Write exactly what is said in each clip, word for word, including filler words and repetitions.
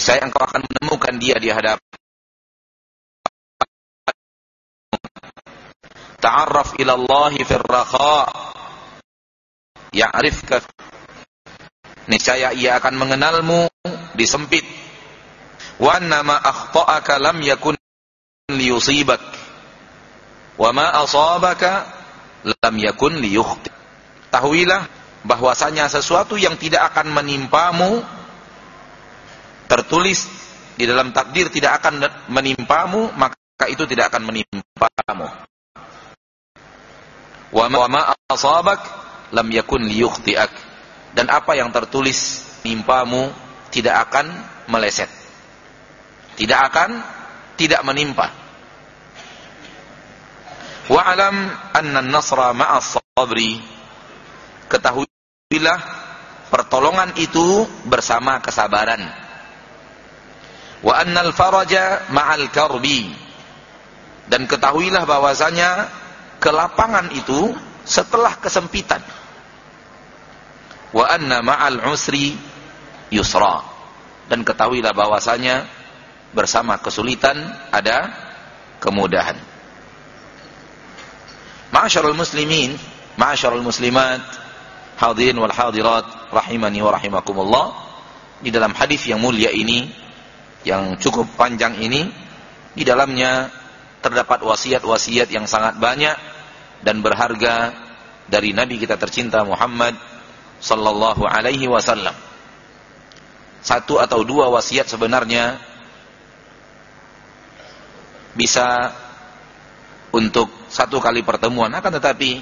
niscaya engkau akan menemukan dia di hadapan. Ta'arraf ila Allah fil rakha ya'rifka, niscaya ia akan mengenalmu di sempit. Wa annama akhta'aka lam yakun liyusibak wa ma asabaka lam yakun liyukhti. Tahuilah bahwasanya sesuatu yang tidak akan menimpamu, tertulis di dalam takdir tidak akan menimpamu, maka itu tidak akan menimpamu. Wa ma asabak lam yakun liyukhti'ak, dan apa yang tertulis menimpamu tidak akan meleset, tidak akan tidak menimpa. Wa alam anna an-nasra ma'as sabri, ketahuilah pertolongan itu bersama kesabaran. Wa annal faraja ma'al karbi, dan ketahuilah bahwasanya kelapangan itu setelah kesempitan. Wa anna ma'al usri yusra, dan ketahuilah bahwasanya bersama kesulitan ada kemudahan. Ma'asyiral muslimin, ma'asyiral muslimat, hadirin wal hadirat rahimani wa rahimakumullah. Di dalam hadis yang mulia ini, yang cukup panjang ini, di dalamnya terdapat wasiat-wasiat yang sangat banyak dan berharga dari Nabi kita tercinta Muhammad sallallahu alaihi wasallam. Satu atau dua wasiat sebenarnya bisa untuk satu kali pertemuan, akan tetapi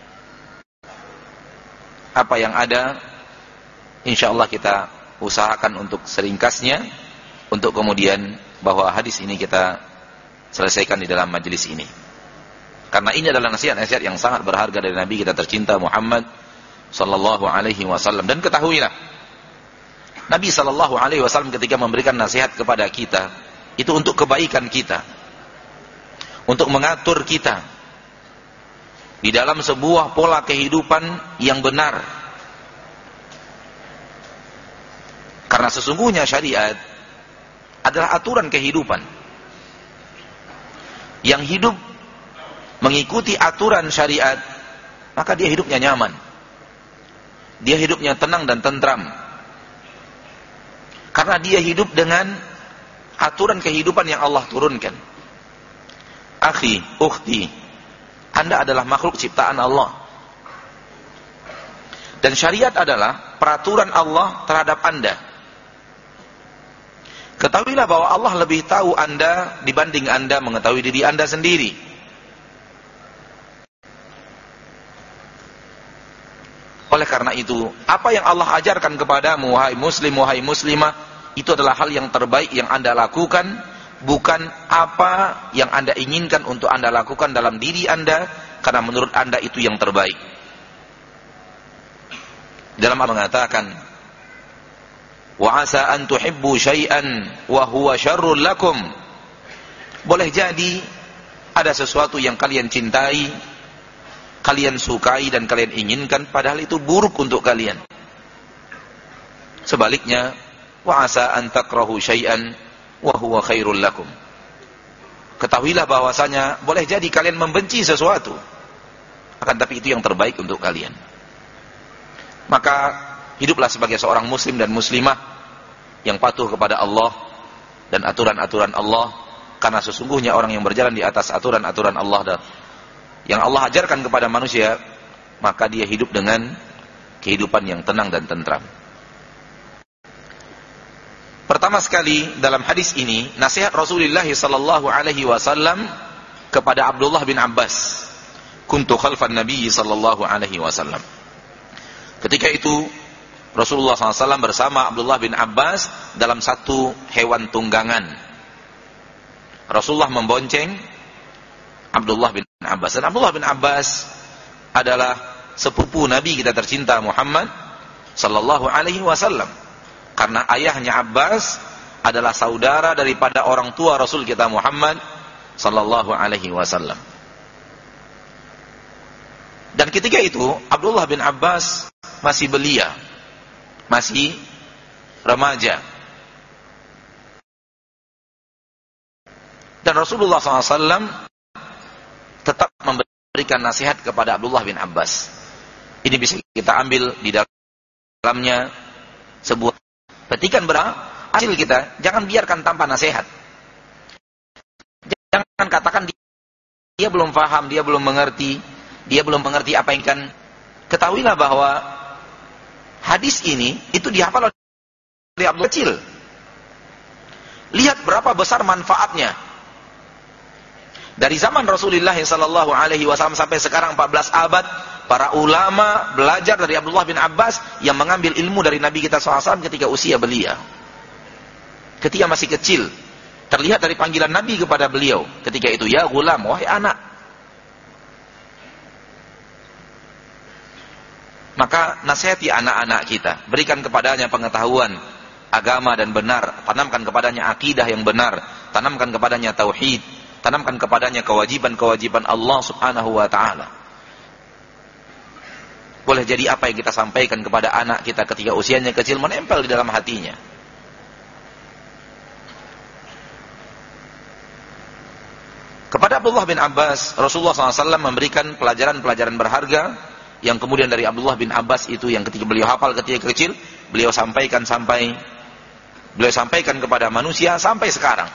apa yang ada insyaallah kita usahakan untuk seringkasnya, untuk kemudian bahwa hadis ini kita selesaikan di dalam majelis ini. Karena ini adalah nasihat-nasihat yang sangat berharga dari Nabi kita tercinta Muhammad sallallahu alaihi wasallam. Dan ketahuilah, Nabi sallallahu alaihi wasallam ketika memberikan nasihat kepada kita, itu untuk kebaikan kita, untuk mengatur kita di dalam sebuah pola kehidupan yang benar. Karena sesungguhnya syariat adalah aturan kehidupan. Yang hidup mengikuti aturan syariat, maka dia hidupnya nyaman, dia hidupnya tenang dan tentram, karena dia hidup dengan aturan kehidupan yang Allah turunkan. Akhi, ukhti, Anda adalah makhluk ciptaan Allah, dan syariat adalah peraturan Allah terhadap Anda. Ketahuilah bahwa Allah lebih tahu Anda dibanding Anda mengetahui diri Anda sendiri. Oleh karena itu, apa yang Allah ajarkan kepadamu, wahai muslim, wahai muslimah, itu adalah hal yang terbaik yang Anda lakukan, bukan apa yang Anda inginkan untuk Anda lakukan dalam diri Anda, karena menurut Anda itu yang terbaik. Dalam mengatakan, wa asa an tuhibbu syai'an wa huwa syarrul lakum, boleh jadi ada sesuatu yang kalian cintai, kalian sukai dan kalian inginkan, padahal itu buruk untuk kalian. Sebaliknya, wa asa an takrahu syai'an wa huwa khairul lakum, ketahuilah bahwasanya boleh jadi kalian membenci sesuatu, akan tapi itu yang terbaik untuk kalian. Maka hiduplah sebagai seorang muslim dan muslimah yang patuh kepada Allah dan aturan-aturan Allah, karena sesungguhnya orang yang berjalan di atas aturan-aturan Allah dan yang Allah ajarkan kepada manusia, maka dia hidup dengan kehidupan yang tenang dan tentram. Pertama sekali dalam hadis ini, nasihat Rasulullah sallallahu alaihi wasallam kepada Abdullah bin Abbas. Kuntu khalfan Nabi sallallahu alaihi wasallam. Ketika itu Rasulullah sallallahu alaihi wasallam bersama Abdullah bin Abbas dalam satu hewan tunggangan. Rasulullah membonceng Abdullah bin Abbas, dan Abdullah bin Abbas adalah sepupu Nabi kita tercinta Muhammad sallallahu alaihi wasallam, karena ayahnya Abbas adalah saudara daripada orang tua Rasul kita Muhammad sallallahu alaihi wasallam. Dan ketika itu Abdullah bin Abbas masih belia, masih remaja. Dan Rasulullah shallallahu alaihi wasallam tetap memberikan nasihat kepada Abdullah bin Abbas. Ini bisa kita ambil di dalamnya sebuah petikan berhasil kita. Jangan biarkan tanpa nasihat. Jangan katakan dia belum paham, dia belum mengerti, dia belum mengerti apa yang kan. Ketahuilah bahwa hadis ini itu dihafal oleh Abdul kecil. Lihat berapa besar manfaatnya. Dari zaman Rasulullah sallallahu alaihi wasallam sampai sekarang empat belas abad, para ulama belajar dari Abdullah bin Abbas yang mengambil ilmu dari Nabi kita shallallahu alaihi wasallam ketika usia belia. Ketika masih kecil. Terlihat dari panggilan Nabi kepada beliau. Ketika itu, ya gulam, wahai anak. Maka nasihati anak-anak kita. Berikan kepadanya pengetahuan agama dan benar. Tanamkan kepadanya akidah yang benar. Tanamkan kepadanya tauhid. Tanamkan kepadanya kewajiban-kewajiban Allah subhanahu wa ta'ala. Boleh jadi apa yang kita sampaikan kepada anak kita ketika usianya kecil menempel di dalam hatinya. Kepada Abdullah bin Abbas, Rasulullah shallallahu alaihi wasallam memberikan pelajaran-pelajaran berharga yang kemudian dari Abdullah bin Abbas itu yang ketika beliau hafal ketika kecil, beliau sampaikan sampai beliau sampaikan kepada manusia sampai sekarang.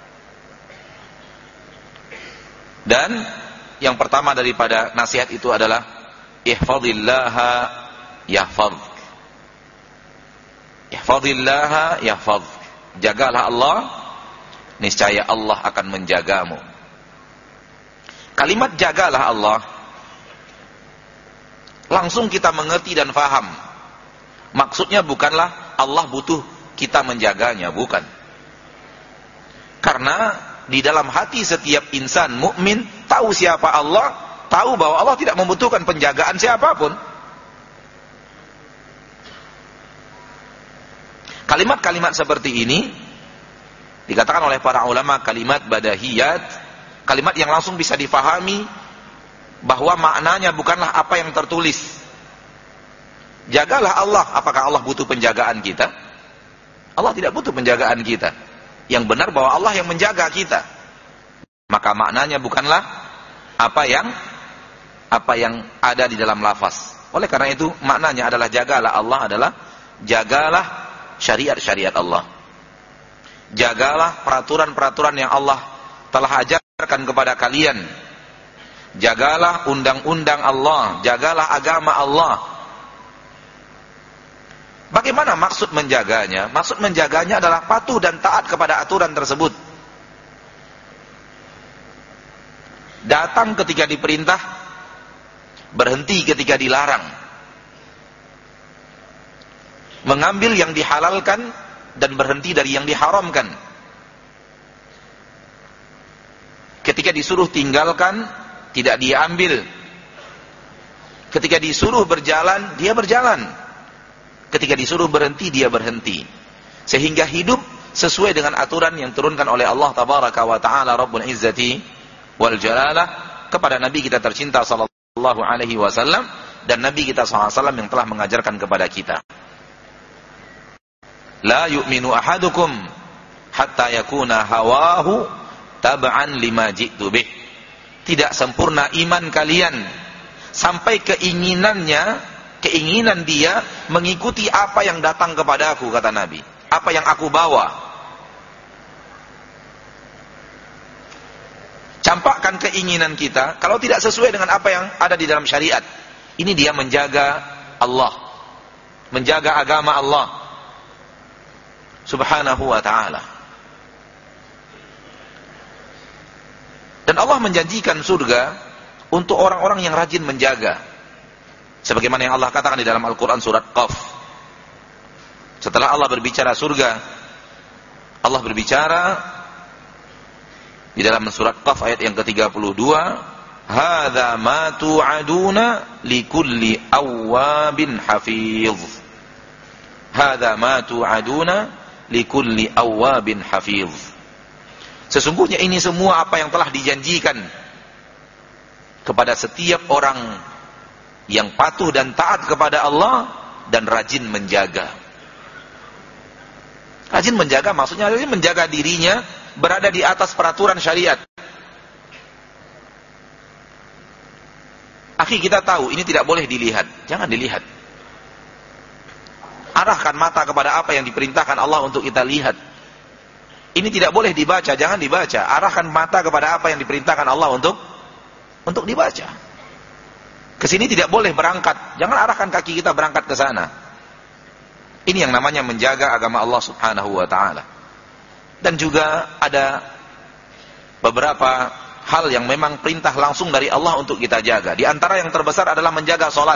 Dan yang pertama daripada nasihat itu adalah ihfazillaha yahfaz. Ihfazillaha yahfaz. Jagalah Allah, niscaya Allah akan menjagamu. Kalimat jagalah Allah langsung kita mengerti dan faham. Maksudnya bukanlah Allah butuh kita menjaganya, bukan. Karena di dalam hati setiap insan mukmin tahu siapa Allah, tahu bahwa Allah tidak membutuhkan penjagaan siapapun. Kalimat-kalimat seperti ini dikatakan oleh para ulama kalimat badahiyat, kalimat yang langsung bisa difahami bahwa maknanya bukanlah apa yang tertulis. Jagalah Allah, apakah Allah butuh penjagaan kita? Allah tidak butuh penjagaan kita. Yang benar bahwa Allah yang menjaga kita. Maka maknanya bukanlah apa yang apa yang ada di dalam lafaz. Oleh karena itu maknanya adalah jagalah Allah adalah jagalah syariat-syariat Allah. Jagalah peraturan-peraturan yang Allah telah ajarkan kepada kalian. Jagalah undang-undang Allah, jagalah agama Allah. Bagaimana maksud menjaganya? Maksud menjaganya adalah patuh dan taat kepada aturan tersebut. Datang ketika diperintah, berhenti ketika dilarang. Mengambil yang dihalalkan dan berhenti dari yang diharamkan. Ketika disuruh tinggalkan, tidak dia ambil. Ketika disuruh berjalan, dia berjalan. Ketika disuruh berhenti, dia berhenti. Sehingga hidup sesuai dengan aturan yang turunkan oleh Allah Tabaraka wa Ta'ala Rabbul Izzati wal Jalalah kepada Nabi kita tercinta sallallahu alaihi wasallam dan Nabi kita sallallahu alaihi wasallam yang telah mengajarkan kepada kita. La yu'minu ahadukum hatta yakuna hawahu tab'an lima ji'tu bih. Tidak sempurna iman kalian sampai keinginannya, keinginan dia mengikuti apa yang datang kepadaku, kata Nabi. Apa yang aku bawa. Campakkan keinginan kita, kalau tidak sesuai dengan apa yang ada di dalam syariat. Ini dia menjaga Allah. Menjaga agama Allah Subhanahu wa ta'ala. Dan Allah menjanjikan surga untuk orang-orang yang rajin menjaga. Sebagaimana yang Allah katakan di dalam Al-Quran surat Qaf. Setelah Allah berbicara surga, Allah berbicara di dalam surat Qaf ayat yang ke tiga puluh dua, hadza ma tu'aduna likulli awwabin hafiz. Hadza ma tu'aduna likulli awwabin hafiz. Sesungguhnya ini semua apa yang telah dijanjikan kepada setiap orang yang patuh dan taat kepada Allah dan rajin menjaga. Rajin menjaga maksudnya rajin menjaga dirinya berada di atas peraturan syariat. Akhi, kita tahu ini tidak boleh dilihat, jangan dilihat. Arahkan mata kepada apa yang diperintahkan Allah untuk kita lihat. Ini tidak boleh dibaca, jangan dibaca. Arahkan mata kepada apa yang diperintahkan Allah untuk untuk dibaca. Kesini tidak boleh berangkat, jangan arahkan kaki kita berangkat ke sana. Ini yang namanya menjaga agama Allah Subhanahu wa taala. Dan juga ada beberapa hal yang memang perintah langsung dari Allah untuk kita jaga. Di antara yang terbesar adalah menjaga salat.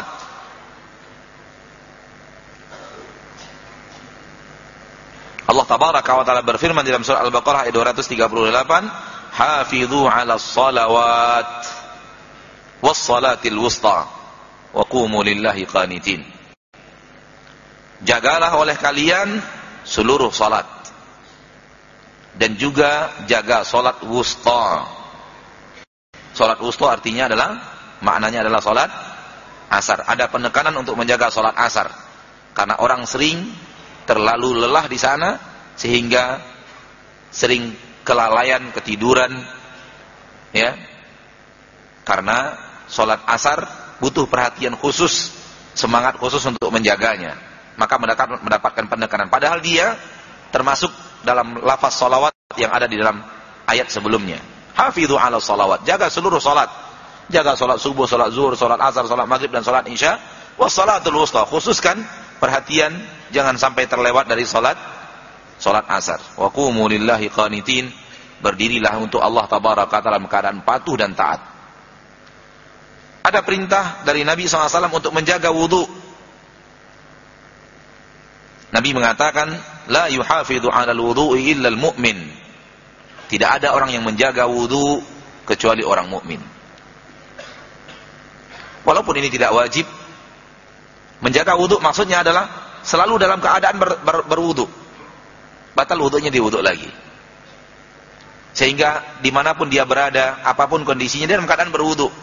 Allah tabaraka wa taala berfirman dalam surah Al-Baqarah ayat dua ratus tiga puluh delapan, "Hafidhu 'alas salawat was salatil wusta wa qumu lillahi qanitin." Jagalah oleh kalian seluruh salat dan juga jaga salat wusta. Salat wusta artinya adalah, maknanya adalah salat asar. Ada penekanan untuk menjaga salat asar karena orang sering terlalu lelah di sana sehingga sering kelalaian, ketiduran, ya. Karena salat asar butuh perhatian khusus, semangat khusus untuk menjaganya. Maka mendapatkan penekanan. Padahal dia termasuk dalam lafaz salawat yang ada di dalam ayat sebelumnya. Hafidhu 'ala salawat, jaga seluruh salat. Jaga salat subuh, salat zuhur, salat asar, salat maghrib dan salat isya. Was salatul wusta, khususkan perhatian jangan sampai terlewat dari salat salat asar. Wa qumu lillahi qanitin, berdirilah untuk Allah tabaraka dalam keadaan patuh dan taat. Ada perintah dari Nabi shallallahu alaihi wasallam untuk menjaga wudu. Nabi mengatakan, la yuhafidhu 'alal wudu'i illa al-mu'min. Tidak ada orang yang menjaga wudu kecuali orang mukmin. Walaupun ini tidak wajib, menjaga wudu maksudnya adalah selalu dalam keadaan ber, ber, berwudu. Batal wudunya diwudu lagi. Sehingga dimanapun dia berada, apapun kondisinya, dia dalam keadaan berwudu.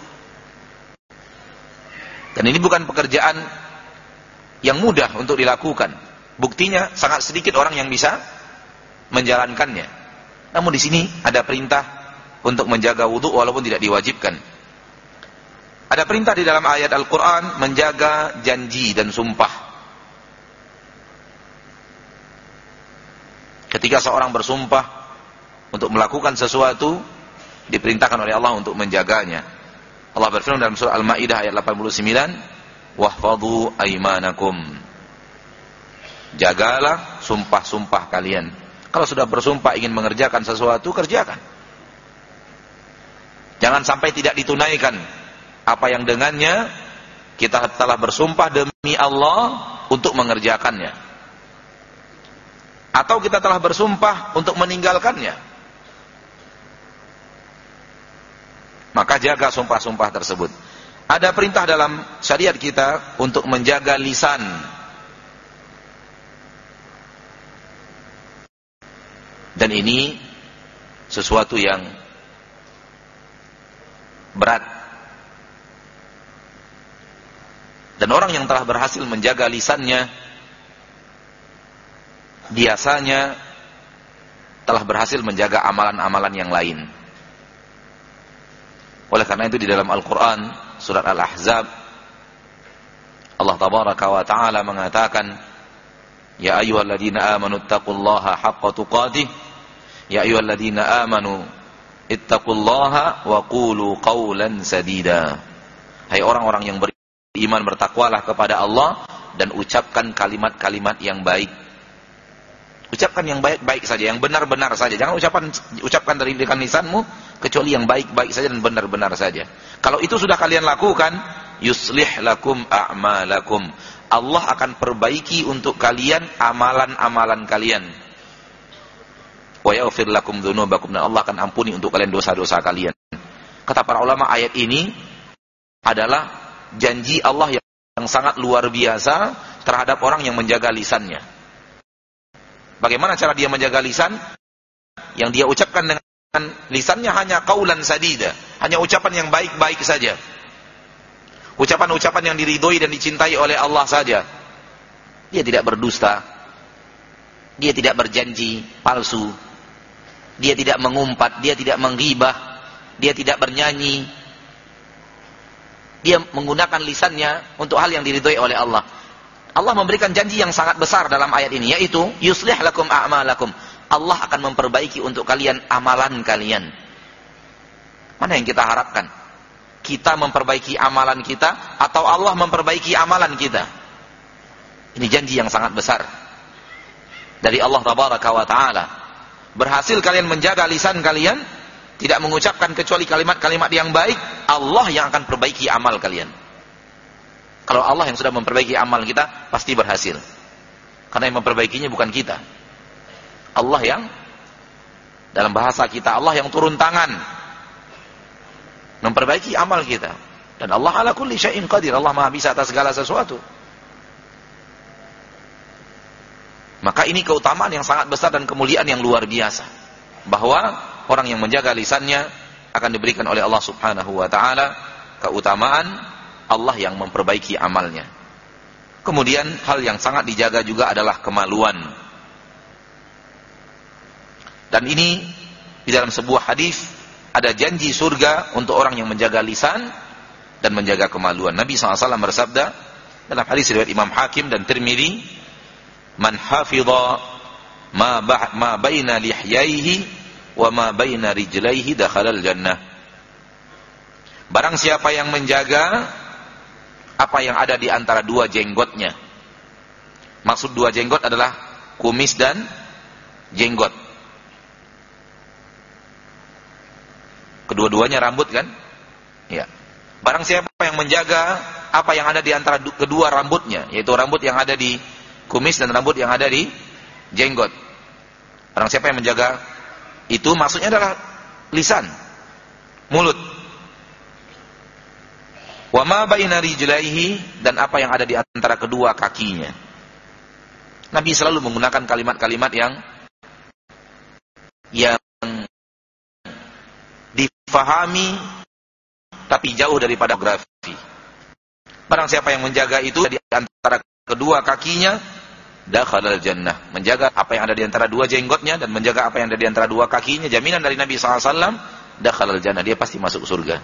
Dan ini bukan pekerjaan yang mudah untuk dilakukan. Buktinya sangat sedikit orang yang bisa menjalankannya. Namun di sini ada perintah untuk menjaga wudu walaupun tidak diwajibkan. Ada perintah di dalam ayat Al-Quran menjaga janji dan sumpah. Ketika seorang bersumpah untuk melakukan sesuatu, diperintahkan oleh Allah untuk menjaganya. Allah berfirman dalam surah Al-Maidah ayat delapan puluh sembilan, "Wahfadhu aimanakum." Jagalah sumpah-sumpah kalian. Kalau sudah bersumpah ingin mengerjakan sesuatu, kerjakan. Jangan sampai tidak ditunaikan apa yang dengannya kita telah bersumpah demi Allah untuk mengerjakannya. Atau kita telah bersumpah untuk meninggalkannya. Maka jaga sumpah-sumpah tersebut. Ada perintah dalam syariat kita untuk menjaga lisan. Dan ini sesuatu yang berat. Dan orang yang telah berhasil menjaga lisannya, biasanya telah berhasil menjaga amalan-amalan yang lain. Oleh karena itu di dalam Al-Quran, surat Al-Ahzab, Allah tabaraka wa ta'ala mengatakan, Ya ayyuhalladzina amanu ittaqullaha haqqa tuqatih. Ya ayyuhalladzina amanu ittaqullaha wa qulu qawlan sadida. Hai orang-orang yang beriman, bertakwalah kepada Allah dan ucapkan kalimat-kalimat yang baik. Ucapkan yang baik-baik saja, yang benar-benar saja. Jangan ucapan ucapkan dari lisanmu kecuali yang baik-baik saja dan benar-benar saja. Kalau itu sudah kalian lakukan, yuslih lakum a'malakum. Allah akan perbaiki untuk kalian amalan-amalan kalian. Wa yaghfir lakum dzunubakum, dan Allah akan ampuni untuk kalian dosa-dosa kalian. Kata para ulama, ayat ini adalah janji Allah yang, yang sangat luar biasa terhadap orang yang menjaga lisannya. Bagaimana cara dia menjaga lisan? Yang dia ucapkan dengan lisannya hanya qaulan sadida, hanya ucapan yang baik-baik saja. Ucapan-ucapan yang diridhoi dan dicintai oleh Allah saja. Dia tidak berdusta. dia tidak berjanji palsu, dia tidak mengumpat, dia tidak menggibah, dia tidak bernyanyi. Dia menggunakan lisannya untuk hal yang diridhoi oleh Allah. Allah memberikan janji yang sangat besar dalam ayat ini, yaitu yuslih lakum a'malakum. Allah akan memperbaiki untuk kalian amalan kalian. Mana yang kita harapkan? Kita memperbaiki amalan kita atau Allah memperbaiki amalan kita? Ini janji yang sangat besar dari Allah tabaraka wa taala. Berhasil kalian menjaga lisan kalian, tidak mengucapkan kecuali kalimat-kalimat yang baik, Allah yang akan perbaiki amal kalian. Kalau Allah yang sudah memperbaiki amal kita, pasti berhasil. Karena yang memperbaikinya bukan kita. Allah yang, dalam bahasa kita, Allah yang turun tangan memperbaiki amal kita. Dan Allah ala kulli syai'in qadir. Allah maha bisa atas segala sesuatu. Maka ini keutamaan yang sangat besar dan kemuliaan yang luar biasa. Bahwa orang yang menjaga lisannya akan diberikan oleh Allah subhanahu wa ta'ala keutamaan Allah yang memperbaiki amalnya. Kemudian hal yang sangat dijaga juga adalah kemaluan. Dan ini di dalam sebuah hadis ada janji surga untuk orang yang menjaga lisan dan menjaga kemaluan. Nabi shallallahu alaihi wasallam bersabda dalam hadis riwayat Imam Hakim dan Tirmidzi, "Man hafidha ma ba ma baina lihyaihi wa ma baina rijlaihi dakhalal jannah." Barang siapa yang menjaga apa yang ada di antara dua jenggotnya. Maksud dua jenggot adalah kumis dan jenggot. Kedua-duanya rambut kan? Ya. Barang siapa yang menjaga apa yang ada di antara kedua rambutnya, yaitu rambut yang ada di kumis dan rambut yang ada di jenggot. Barang siapa yang menjaga itu, maksudnya adalah lisan, mulut. Wa ma baina rijlaihi, dan apa yang ada di antara kedua kakinya. Nabi selalu menggunakan kalimat-kalimat yang yang difahami tapi jauh daripada geografi. Barang siapa yang menjaga itu di antara kedua kakinya, dakhalal jannah. Menjaga apa yang ada di antara dua jenggotnya dan menjaga apa yang ada di antara dua kakinya, jaminan dari Nabi shallallahu alaihi wasallam, dakhalal jannah, dia pasti masuk surga.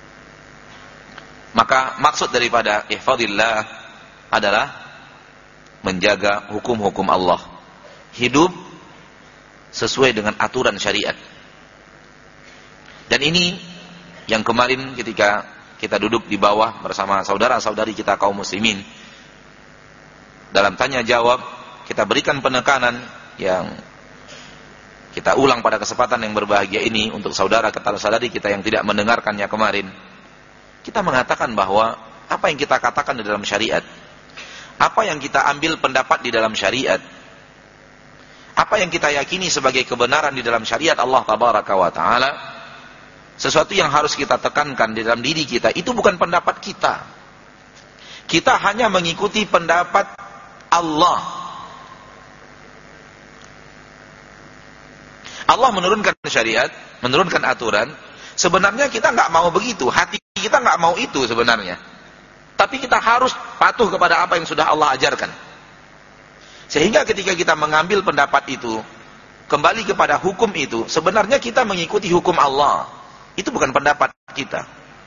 Maka maksud daripada ihfadillah adalah menjaga hukum-hukum Allah, hidup sesuai dengan aturan syariat. Dan ini yang kemarin ketika kita duduk di bawah bersama saudara-saudari kita kaum muslimin, dalam tanya jawab kita berikan penekanan yang kita ulang pada kesempatan yang berbahagia ini untuk saudara-saudari kita yang tidak mendengarkannya kemarin. Kita mengatakan bahwa apa yang kita katakan di dalam syariat, apa yang kita ambil pendapat di dalam syariat, apa yang kita yakini sebagai kebenaran di dalam syariat Allah tabaraka wa ta'ala, sesuatu yang harus kita tekankan di dalam diri kita, itu bukan pendapat kita. Kita hanya mengikuti pendapat Allah. Allah menurunkan syariat, menurunkan aturan. Sebenarnya kita nggak mau begitu, hati kita nggak mau itu sebenarnya. Tapi kita harus patuh kepada apa yang sudah Allah ajarkan. Sehingga ketika kita mengambil pendapat itu, kembali kepada hukum itu, sebenarnya kita mengikuti hukum Allah. Itu bukan pendapat kita.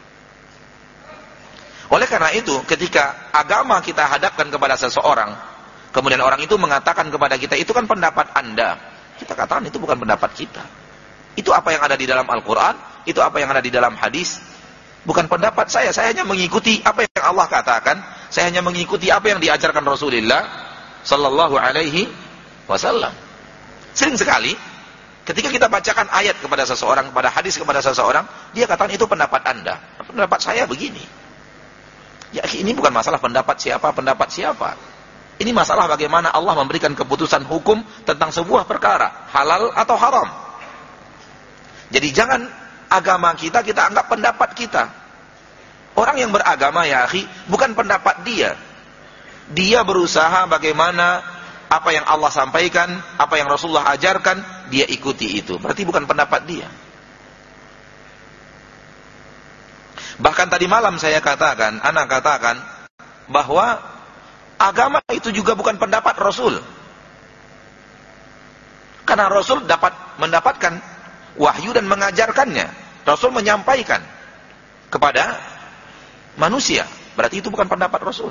Oleh karena itu, ketika agama kita hadapkan kepada seseorang, kemudian orang itu mengatakan kepada kita, itu kan pendapat Anda. Kita katakan itu bukan pendapat kita. Itu apa yang ada di dalam Al-Quran, itu apa yang ada di dalam hadis. Bukan pendapat saya, saya hanya mengikuti apa yang Allah katakan, saya hanya mengikuti apa yang diajarkan Rasulullah sallallahu alaihi wasallam. Sering sekali ketika kita bacakan ayat kepada seseorang, kepada hadis kepada seseorang, dia katakan itu pendapat Anda. Pendapat saya begini. Ya, ini bukan masalah pendapat siapa, pendapat siapa. Ini masalah bagaimana Allah memberikan keputusan hukum tentang sebuah perkara, halal atau haram. Jadi jangan agama kita, kita anggap pendapat kita. Orang yang beragama ya akhi, bukan pendapat dia. Dia berusaha bagaimana apa yang Allah sampaikan, apa yang Rasulullah ajarkan, dia ikuti itu. Berarti bukan pendapat dia. Bahkan tadi malam saya katakan, anak katakan, bahwa agama itu juga bukan pendapat Rasul. Karena Rasul dapat mendapatkan wahyu dan mengajarkannya. Rasul menyampaikan kepada manusia. Berarti itu bukan pendapat Rasul.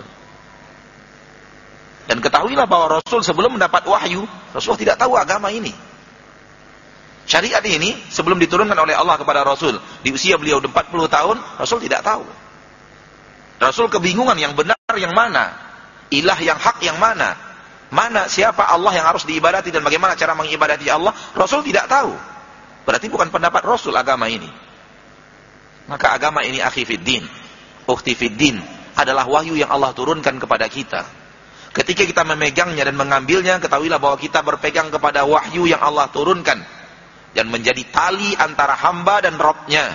Dan ketahuilah bahwa Rasul sebelum mendapat wahyu, Rasul tidak tahu agama ini. Syariat ini sebelum diturunkan oleh Allah kepada Rasul, di usia beliau empat puluh tahun, Rasul tidak tahu. Rasul kebingungan yang benar yang mana, ilah yang hak yang mana, mana siapa Allah yang harus diibadati dan bagaimana cara mengibadati Allah, Rasul tidak tahu. Berarti bukan pendapat Rasul agama ini. Maka agama ini akhi fiddin, ukhti fiddin, adalah wahyu yang Allah turunkan kepada kita. Ketika kita memegangnya dan mengambilnya, ketahuilah bahwa kita berpegang kepada wahyu yang Allah turunkan dan menjadi tali antara hamba dan Rabb-nya,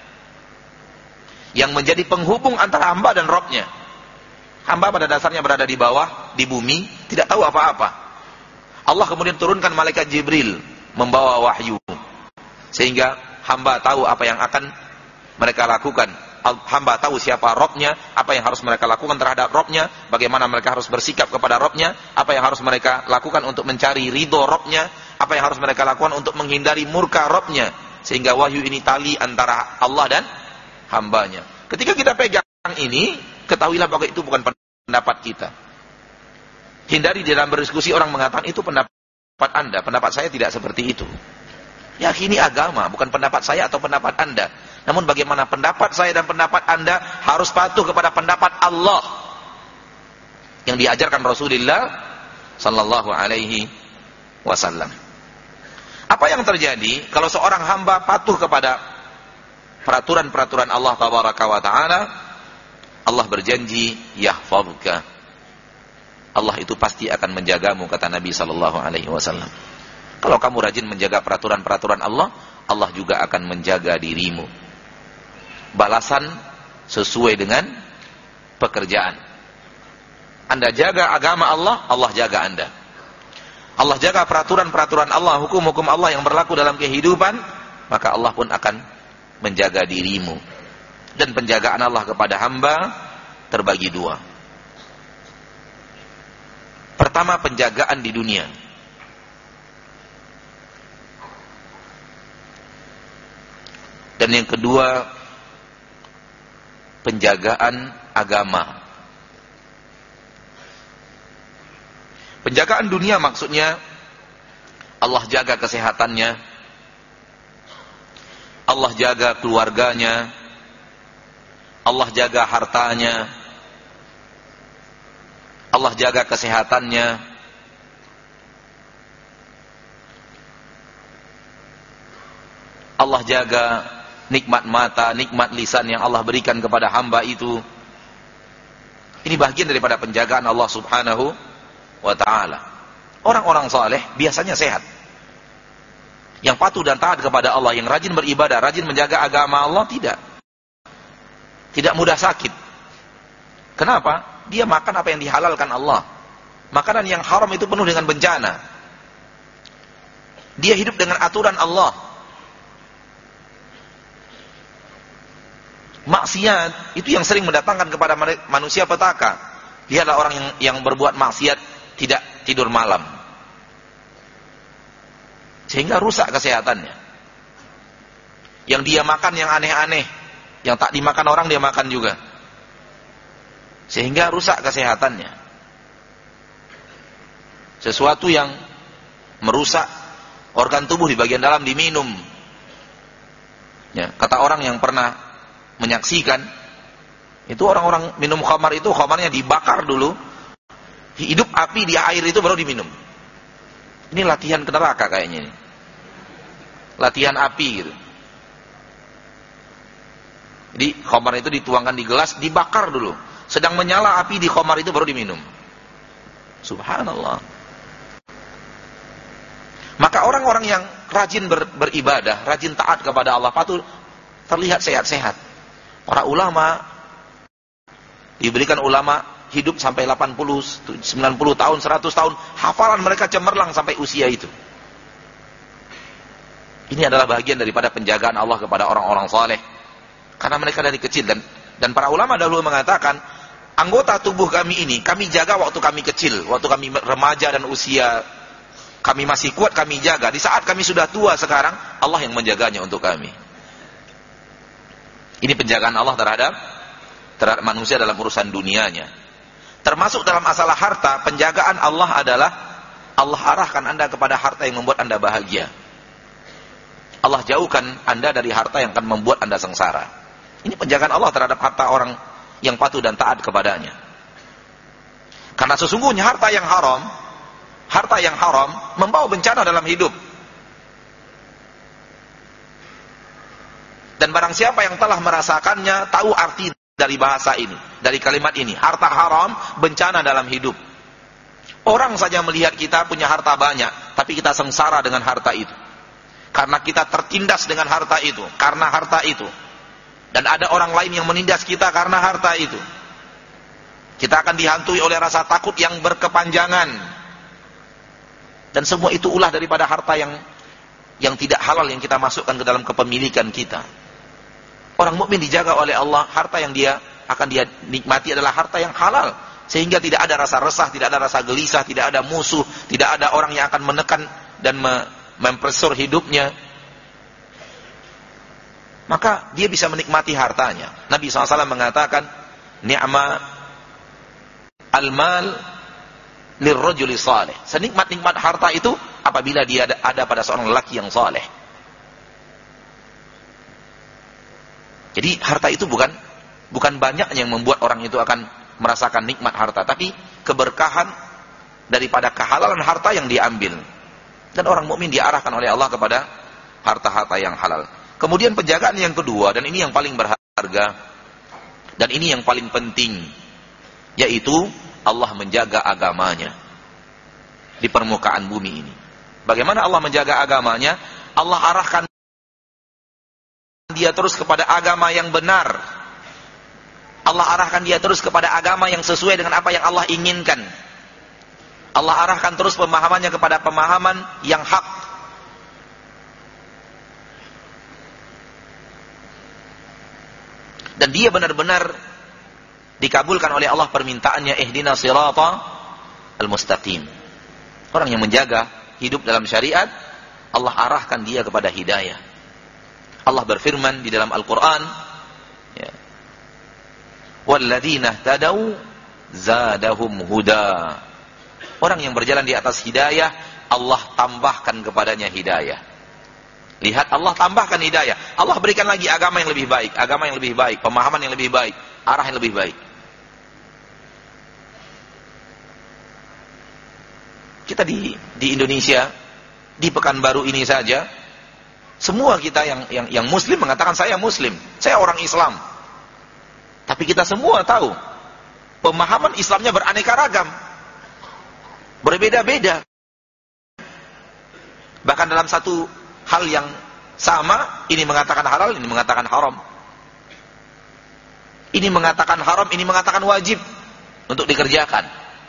yang menjadi penghubung antara hamba dan Rabb-nya. Hamba pada dasarnya berada di bawah, di bumi, tidak tahu apa-apa. Allah kemudian turunkan malaikat Jibril membawa wahyu, sehingga hamba tahu apa yang akan mereka lakukan. Hamba tahu siapa Rabb-nya, apa yang harus mereka lakukan terhadap Rabb-nya, bagaimana mereka harus bersikap kepada Rabb-nya, apa yang harus mereka lakukan untuk mencari ridho Rabb-nya, apa yang harus mereka lakukan untuk menghindari murka Rabb-nya. Sehingga wahyu ini tali antara Allah dan hambanya. Ketika kita pegang ini, ketahuilah bahwa itu bukan pendapat kita. Hindari di dalam berdiskusi orang mengatakan itu pendapat Anda, pendapat saya tidak seperti itu. Yakini agama, bukan pendapat saya atau pendapat Anda. Namun bagaimana pendapat saya dan pendapat Anda harus patuh kepada pendapat Allah yang diajarkan Rasulullah sallallahu alaihi wasallam. Apa yang terjadi kalau seorang hamba patuh kepada peraturan-peraturan Allah tabaraka wa taala? Allah berjanji yahfazuka. Allah itu pasti akan menjagamu, kata Nabi sallallahu alaihi wasallam. Kalau kamu rajin menjaga peraturan-peraturan Allah, Allah juga akan menjaga dirimu. Balasan sesuai dengan pekerjaan. Anda jaga agama Allah, Allah jaga Anda. Allah jaga peraturan-peraturan Allah, hukum-hukum Allah yang berlaku dalam kehidupan, maka Allah pun akan menjaga dirimu. Dan penjagaan Allah kepada hamba terbagi dua. Pertama, penjagaan di dunia. Dan yang kedua, penjagaan agama. Penjagaan dunia maksudnya Allah jaga kesehatannya, Allah jaga keluarganya, Allah jaga hartanya, Allah jaga kesehatannya, Allah jaga nikmat mata, nikmat lisan yang Allah berikan kepada hamba itu. Ini bagian daripada penjagaan Allah subhanahu wa ta'ala. Orang-orang saleh biasanya sehat, yang patuh dan taat kepada Allah, yang rajin beribadah, rajin menjaga agama Allah, tidak tidak mudah sakit. Kenapa? Dia makan apa yang dihalalkan Allah. Makanan yang haram itu penuh dengan bencana. Dia hidup dengan aturan Allah. Maksiat itu yang sering mendatangkan kepada manusia petaka. Lihatlah orang yang, yang berbuat maksiat tidak tidur malam, sehingga rusak kesehatannya. Yang dia makan yang aneh-aneh, yang tak dimakan orang dia makan juga, sehingga rusak kesehatannya. Sesuatu yang merusak organ tubuh di bagian dalam diminum. Ya, kata orang yang pernah menyaksikan, itu orang-orang minum khamar itu, khamarnya dibakar dulu, hidup api di air itu baru diminum. Ini latihan ke neraka kayaknya ini. Latihan api gitu. Jadi khamar itu dituangkan di gelas, dibakar dulu, sedang menyala api di khamar itu baru diminum. Subhanallah. Maka orang-orang yang rajin ber, beribadah, rajin taat kepada Allah, patuh, terlihat sehat-sehat. Para ulama, diberikan ulama hidup sampai delapan puluh, sembilan puluh tahun, seratus tahun, hafalan mereka cemerlang sampai usia itu. Ini adalah bagian daripada penjagaan Allah kepada orang-orang saleh. Karena mereka dari kecil, dan dan para ulama dahulu mengatakan, anggota tubuh kami ini kami jaga waktu kami kecil, waktu kami remaja dan usia Kami masih kuat, kami jaga. Di saat kami sudah tua sekarang, Allah yang menjaganya untuk kami. Ini penjagaan Allah terhadap terhadap manusia dalam urusan dunianya. Termasuk dalam masalah harta, penjagaan Allah adalah Allah arahkan Anda kepada harta yang membuat Anda bahagia. Allah jauhkan Anda dari harta yang akan membuat Anda sengsara. Ini penjagaan Allah terhadap harta orang yang patuh dan taat kepadanya. Karena sesungguhnya harta yang haram, harta yang haram membawa bencana dalam hidup. Dan barang siapa yang telah merasakannya, tahu arti dari bahasa ini, dari kalimat ini. Harta haram, bencana dalam hidup. Orang saja melihat kita punya harta banyak, tapi kita sengsara dengan harta itu. Karena kita tertindas dengan harta itu, karena harta itu. Dan ada orang lain yang menindas kita karena harta itu. Kita akan dihantui oleh rasa takut yang berkepanjangan. Dan semua itu ulah daripada harta yang yang tidak halal yang kita masukkan ke dalam kepemilikan kita. Orang mukmin dijaga oleh Allah, harta yang dia akan dia nikmati adalah harta yang halal, sehingga tidak ada rasa resah, tidak ada rasa gelisah, tidak ada musuh, tidak ada orang yang akan menekan dan me mempersur hidupnya. Maka dia bisa menikmati hartanya. Nabi shallallahu alaihi wasallam mengatakan, ni'ma al-mal lirrajuli salih. Senikmat-nikmat harta itu apabila dia ada, ada pada seorang lelaki yang saleh. Jadi harta itu bukan bukan banyak yang membuat orang itu akan merasakan nikmat harta, tapi keberkahan daripada kehalalan harta yang diambil. Dan orang mukmin diarahkan oleh Allah kepada harta-harta yang halal. Kemudian penjagaan yang kedua, dan ini yang paling berharga, dan ini yang paling penting, yaitu Allah menjaga agamanya di permukaan bumi ini. Bagaimana Allah menjaga agamanya? Allah arahkan dia terus kepada agama yang benar. Allah arahkan dia terus kepada agama yang sesuai dengan apa yang Allah inginkan. Allah arahkan terus pemahamannya kepada pemahaman yang hak. Dan dia benar-benar dikabulkan oleh Allah permintaannya, ihdinas sirata al-mustaqim. Orang yang menjaga hidup dalam syariat, Allah arahkan dia kepada hidayah. Allah berfirman di dalam Al-Quran, ya, walladzina ihtadaw zadahum huda. Orang yang berjalan di atas hidayah, Allah tambahkan kepadanya hidayah. Lihat, Allah tambahkan hidayah. Allah berikan lagi agama yang lebih baik, agama yang lebih baik, pemahaman yang lebih baik, arah yang lebih baik. Kita di di Indonesia, di Pekanbaru ini saja, semua kita yang yang yang muslim mengatakan saya muslim, saya orang Islam. Tapi kita semua tahu pemahaman Islamnya beraneka ragam, berbeda-beda. Bahkan dalam satu hal yang sama, ini mengatakan halal, ini mengatakan haram. Ini mengatakan haram, ini mengatakan wajib untuk dikerjakan.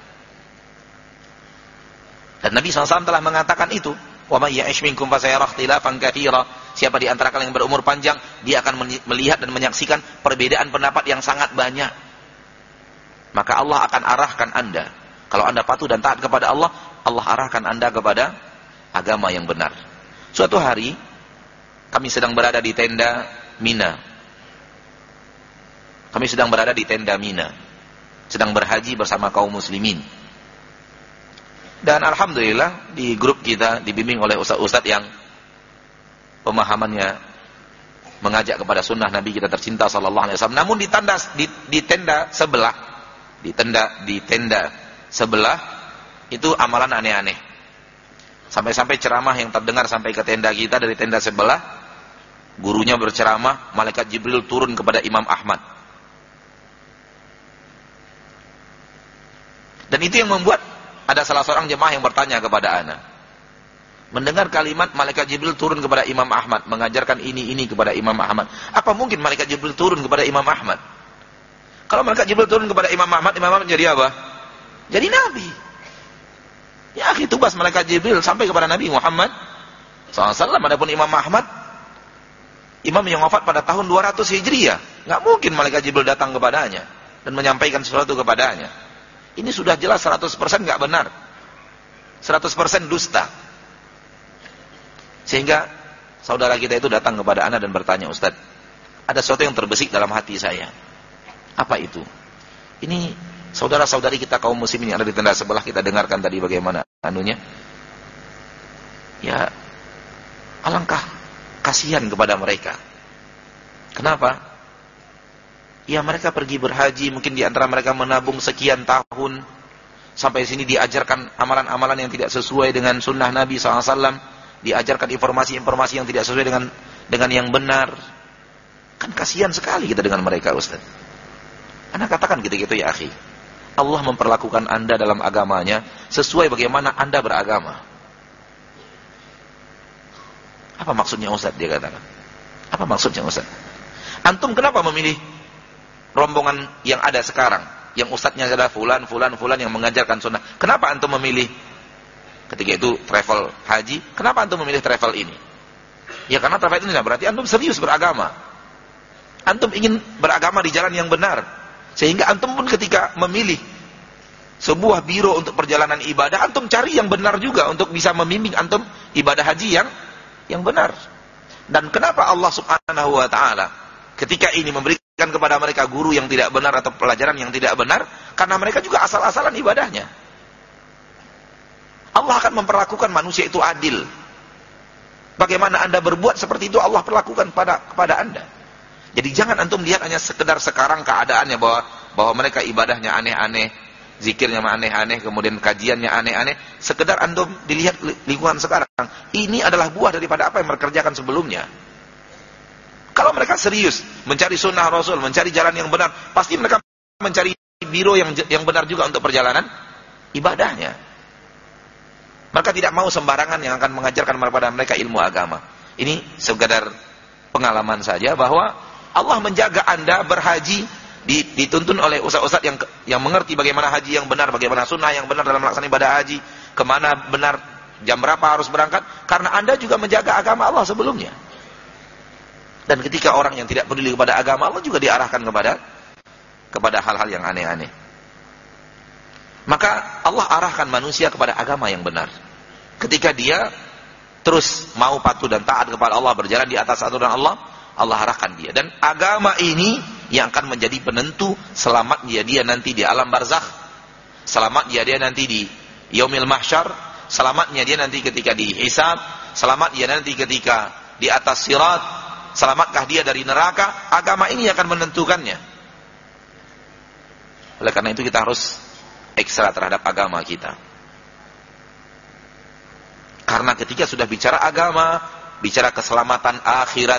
Dan Nabi shallallahu alaihi wasallam telah mengatakan itu. Wa may ya'ish minkum fa sayara ikhtilafan katsira. Siapa di antara kalian yang berumur panjang, dia akan melihat dan menyaksikan perbedaan pendapat yang sangat banyak. Maka Allah akan arahkan Anda. Kalau Anda patuh dan taat kepada Allah, Allah arahkan Anda kepada agama yang benar. Suatu hari kami sedang berada di tenda Mina. Kami sedang berada di tenda Mina, sedang berhaji bersama kaum muslimin. Dan alhamdulillah di grup kita dibimbing oleh ustaz-ustaz yang pemahamannya mengajak kepada sunnah Nabi kita tercinta sallallahu alaihi wasallam. Namun di tenda di, di tenda sebelah, di tenda di tenda sebelah itu amalan aneh-aneh. Sampai-sampai ceramah yang terdengar sampai ke tenda kita dari tenda sebelah, gurunya berceramah, malaikat Jibril turun kepada Imam Ahmad. Dan itu yang membuat ada salah seorang jemaah yang bertanya kepada ana, mendengar kalimat malaikat Jibril turun kepada Imam Ahmad, mengajarkan ini ini kepada Imam Ahmad. Apa mungkin malaikat Jibril turun kepada Imam Ahmad? Kalau malaikat Jibril turun kepada Imam Ahmad, Imam Ahmad jadi apa? Jadi nabi. Ya, akhi, tugas malaikat Jibril sampai kepada Nabi Muhammad shallallahu alaihi wasallam. Adapun Imam Ahmad, imam yang wafat pada tahun dua ratus Hijriah, nggak mungkin malaikat Jibril datang kepadanya dan menyampaikan sesuatu kepadanya. Ini sudah jelas seratus persen nggak benar, seratus persen dusta. Sehingga saudara kita itu datang kepada ana dan bertanya, Ustaz, ada sesuatu yang terbesit dalam hati saya. Apa itu? Ini saudara-saudari kita kaum muslimin yang ada di tenda sebelah, kita dengarkan tadi bagaimana anunya. Ya, alangkah kasihan kepada mereka. Kenapa? Ya, mereka pergi berhaji, mungkin di antara mereka menabung sekian tahun, sampai sini diajarkan amalan-amalan yang tidak sesuai dengan sunnah Nabi shallallahu alaihi wasallam, diajarkan informasi-informasi yang tidak sesuai dengan dengan yang benar. Kan kasihan sekali kita dengan mereka, Ustaz. Anda katakan gitu-gitu ya akhi. Allah memperlakukan Anda dalam agamanya sesuai bagaimana Anda beragama. Apa maksudnya Ustaz, dia katakan? Apa maksudnya Ustaz? Antum kenapa memilih rombongan yang ada sekarang, yang ustadznya adalah fulan, fulan, fulan yang mengajarkan sunnah? Kenapa antum memilih ketika itu travel haji? Kenapa antum memilih travel ini? Ya karena travel ini berarti antum serius beragama. Antum ingin beragama di jalan yang benar. Sehingga antum pun ketika memilih sebuah biro untuk perjalanan ibadah, antum cari yang benar juga untuk bisa membimbing antum ibadah haji yang yang benar. Dan kenapa Allah Subhanahu wa taala ketika ini memberikan kepada mereka guru yang tidak benar atau pelajaran yang tidak benar? Karena mereka juga asal-asalan ibadahnya. Allah akan memperlakukan manusia itu adil. Bagaimana Anda berbuat seperti itu Allah perlakukan pada kepada Anda. Jadi jangan antum lihat hanya sekedar sekarang keadaannya bahwa bahwa mereka ibadahnya aneh-aneh, zikirnya aneh-aneh, kemudian kajiannya aneh-aneh. Sekedar antum dilihat lingkungan sekarang. Ini adalah buah daripada apa yang mereka kerjakan sebelumnya. Kalau mereka serius mencari sunnah Rasul, mencari jalan yang benar, pasti mereka mencari biro yang yang benar juga untuk perjalanan ibadahnya. Mereka tidak mau sembarangan yang akan mengajarkan kepada mereka ilmu agama. Ini sekadar pengalaman saja bahwa Allah menjaga Anda berhaji dituntun oleh ustaz-ustaz yang yang mengerti bagaimana haji yang benar, bagaimana sunnah yang benar dalam melaksanakan ibadah haji, kemana benar, jam berapa harus berangkat, karena Anda juga menjaga agama Allah sebelumnya. Dan ketika orang yang tidak peduli kepada agama Allah juga diarahkan kepada kepada hal-hal yang aneh-aneh. Maka Allah arahkan manusia kepada agama yang benar. Ketika dia terus mau patuh dan taat kepada Allah, berjalan di atas aturan Allah, Allah arahkan dia. Dan agama ini yang akan menjadi penentu selamatnya dia nanti di alam barzakh, selamatnya dia nanti di yaumil mahsyar, selamatnya dia nanti ketika dihisab, selamat dia nanti ketika di atas sirat, selamatkah dia dari neraka. Agama ini akan menentukannya. Oleh karena itu kita harus ekstra terhadap agama kita. Karena ketika sudah bicara agama, bicara keselamatan akhirat,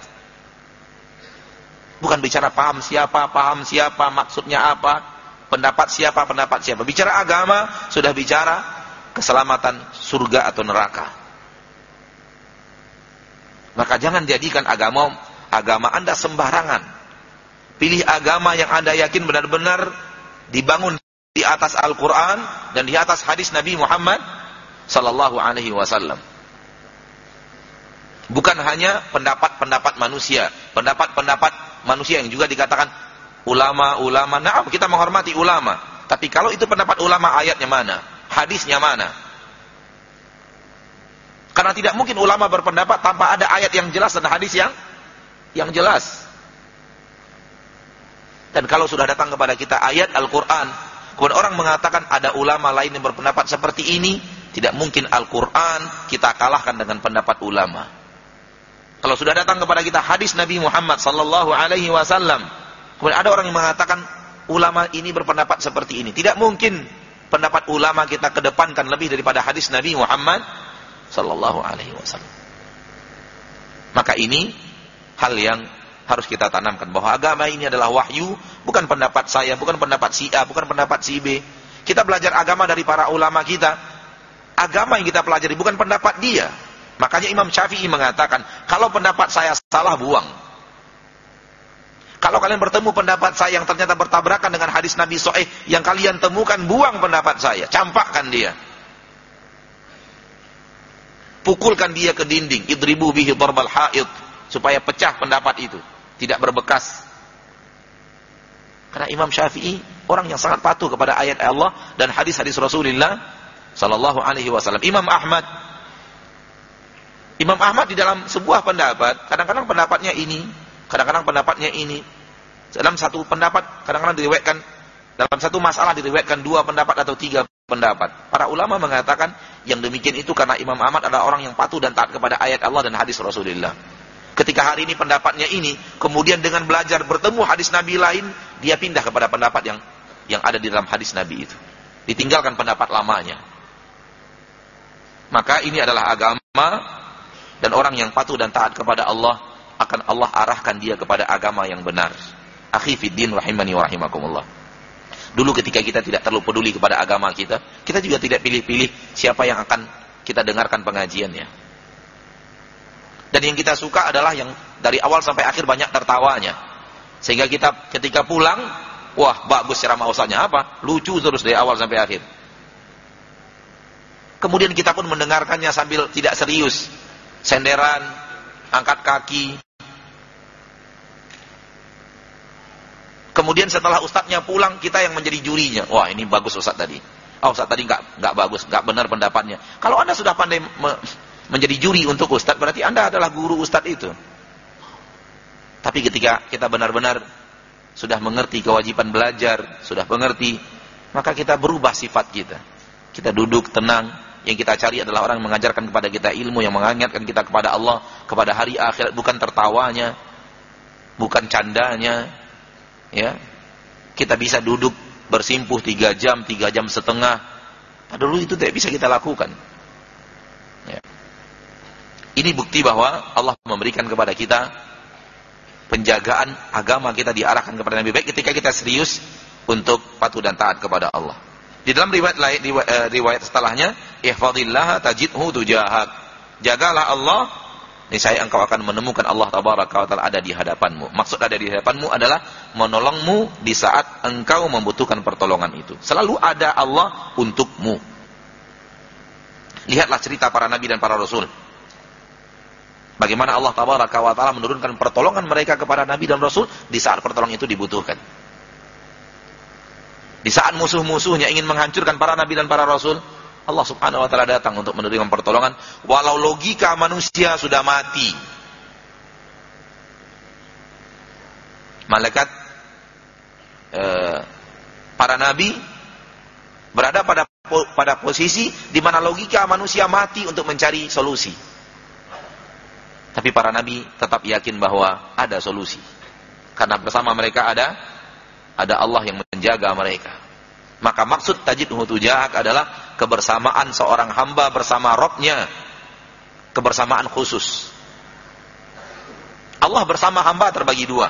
bukan bicara paham siapa, paham siapa, maksudnya apa, pendapat siapa, pendapat siapa. Bicara agama, sudah bicara keselamatan surga atau neraka. Maka jangan jadikan agama agama Anda sembarangan. Pilih agama yang Anda yakin benar-benar dibangun di atas Al-Quran dan di atas hadis Nabi Muhammad sallallahu alaihi wasallam. Bukan hanya pendapat-pendapat manusia, pendapat-pendapat manusia yang juga dikatakan ulama-ulama. Nah, kita menghormati ulama, tapi kalau itu pendapat ulama, ayatnya mana? Hadisnya mana? Karena tidak mungkin ulama berpendapat tanpa ada ayat yang jelas dan hadis yang yang jelas. Dan kalau sudah datang kepada kita ayat Al-Quran, kemudian orang mengatakan ada ulama lain yang berpendapat seperti ini, tidak mungkin Al-Quran kita kalahkan dengan pendapat ulama. Kalau sudah datang kepada kita hadis Nabi Muhammad sallallahu alaihi wasallam, kemudian ada orang yang mengatakan ulama ini berpendapat seperti ini, tidak mungkin pendapat ulama kita kedepankan lebih daripada hadis Nabi Muhammad sallallahu alaihi wasallam. Maka ini hal yang harus kita tanamkan, bahwa agama ini adalah wahyu, bukan pendapat saya, bukan pendapat si A, bukan pendapat si B. Kita belajar agama dari para ulama kita. Agama yang kita pelajari bukan pendapat dia. Makanya Imam Syafi'i mengatakan, kalau pendapat saya salah, buang. Kalau kalian bertemu pendapat saya yang ternyata bertabrakan dengan hadis Nabi Sahih yang kalian temukan, buang pendapat saya, campakkan dia, pukulkan dia ke dinding, idribu bihi darbal haid, supaya pecah pendapat itu, tidak berbekas. Karena Imam Syafi'i orang yang sangat patuh kepada ayat Allah dan hadis-hadis Rasulullah sallallahu alaihi wasallam. Imam Ahmad Imam Ahmad di dalam sebuah pendapat, kadang-kadang pendapatnya ini, kadang-kadang pendapatnya ini. Dalam satu pendapat, kadang-kadang diriwayatkan, dalam satu masalah diriwayatkan dua pendapat atau tiga pendapat. Para ulama mengatakan yang demikian itu karena Imam Ahmad adalah orang yang patuh dan taat kepada ayat Allah dan hadis Rasulullah. Ketika hari ini pendapatnya ini, kemudian dengan belajar bertemu hadis Nabi lain, dia pindah kepada pendapat yang yang ada di dalam hadis Nabi itu. Ditinggalkan pendapat lamanya. Maka ini adalah agama, dan orang yang patuh dan taat kepada Allah akan Allah arahkan dia kepada agama yang benar. Akhi fiddin rahimani wa rahimakumullah. Dulu ketika kita tidak terlalu peduli kepada agama kita, kita juga tidak pilih-pilih siapa yang akan kita dengarkan pengajiannya. Dan yang kita suka adalah yang dari awal sampai akhir banyak tertawanya. Sehingga kita ketika pulang, wah bagus ceramah ustaznya, apa? Lucu terus dari awal sampai akhir. Kemudian kita pun mendengarkannya sambil tidak serius. Senderan, angkat kaki. Kemudian setelah ustadznya pulang, kita yang menjadi jurinya. Wah, ini bagus ustadz tadi. Oh, ustadz tadi nggak nggak bagus, nggak benar pendapatnya. Kalau Anda sudah pandai me, menjadi juri untuk ustadz, berarti Anda adalah guru ustadz itu. Tapi ketika kita benar-benar sudah mengerti kewajiban belajar, sudah mengerti, maka kita berubah sifat kita. Kita duduk tenang. Yang kita cari adalah orang yang mengajarkan kepada kita ilmu, yang mengingatkan kita kepada Allah, kepada hari akhirat, bukan tertawanya, bukan candanya. Ya, kita bisa duduk bersimpuh tiga jam, tiga jam setengah. Padahal itu tidak bisa kita lakukan. Ya. Ini bukti bahwa Allah memberikan kepada kita penjagaan agama kita diarahkan kepada Nabi, baik ketika kita serius untuk patuh dan taat kepada Allah. Di dalam riwayat lain, riwayat, riwayat setelahnya, ihfazillah tajidhu tujahak. Jagalah Allah, niscaya engkau akan menemukan Allah tabaraka wa taala ada di hadapanmu. Maksud ada di hadapanmu adalah menolongmu di saat engkau membutuhkan pertolongan itu. Selalu ada Allah untukmu. Lihatlah cerita para nabi dan para rasul. Bagaimana Allah tabaraka wa taala menurunkan pertolongan mereka kepada nabi dan rasul di saat pertolongan itu dibutuhkan. Di saat musuh-musuhnya ingin menghancurkan para nabi dan para rasul, Allah subhanahu wa ta'ala datang untuk menerima pertolongan. Walau logika manusia sudah mati, malaikat eh, para nabi berada pada pada posisi di mana logika manusia mati untuk mencari solusi. Tapi para nabi tetap yakin bahwa ada solusi. Karena bersama mereka ada ada Allah yang menjaga mereka. Maka maksud tajidhu tujahak adalah kebersamaan seorang hamba bersama Rabb-nya. Kebersamaan khusus. Allah bersama hamba terbagi dua.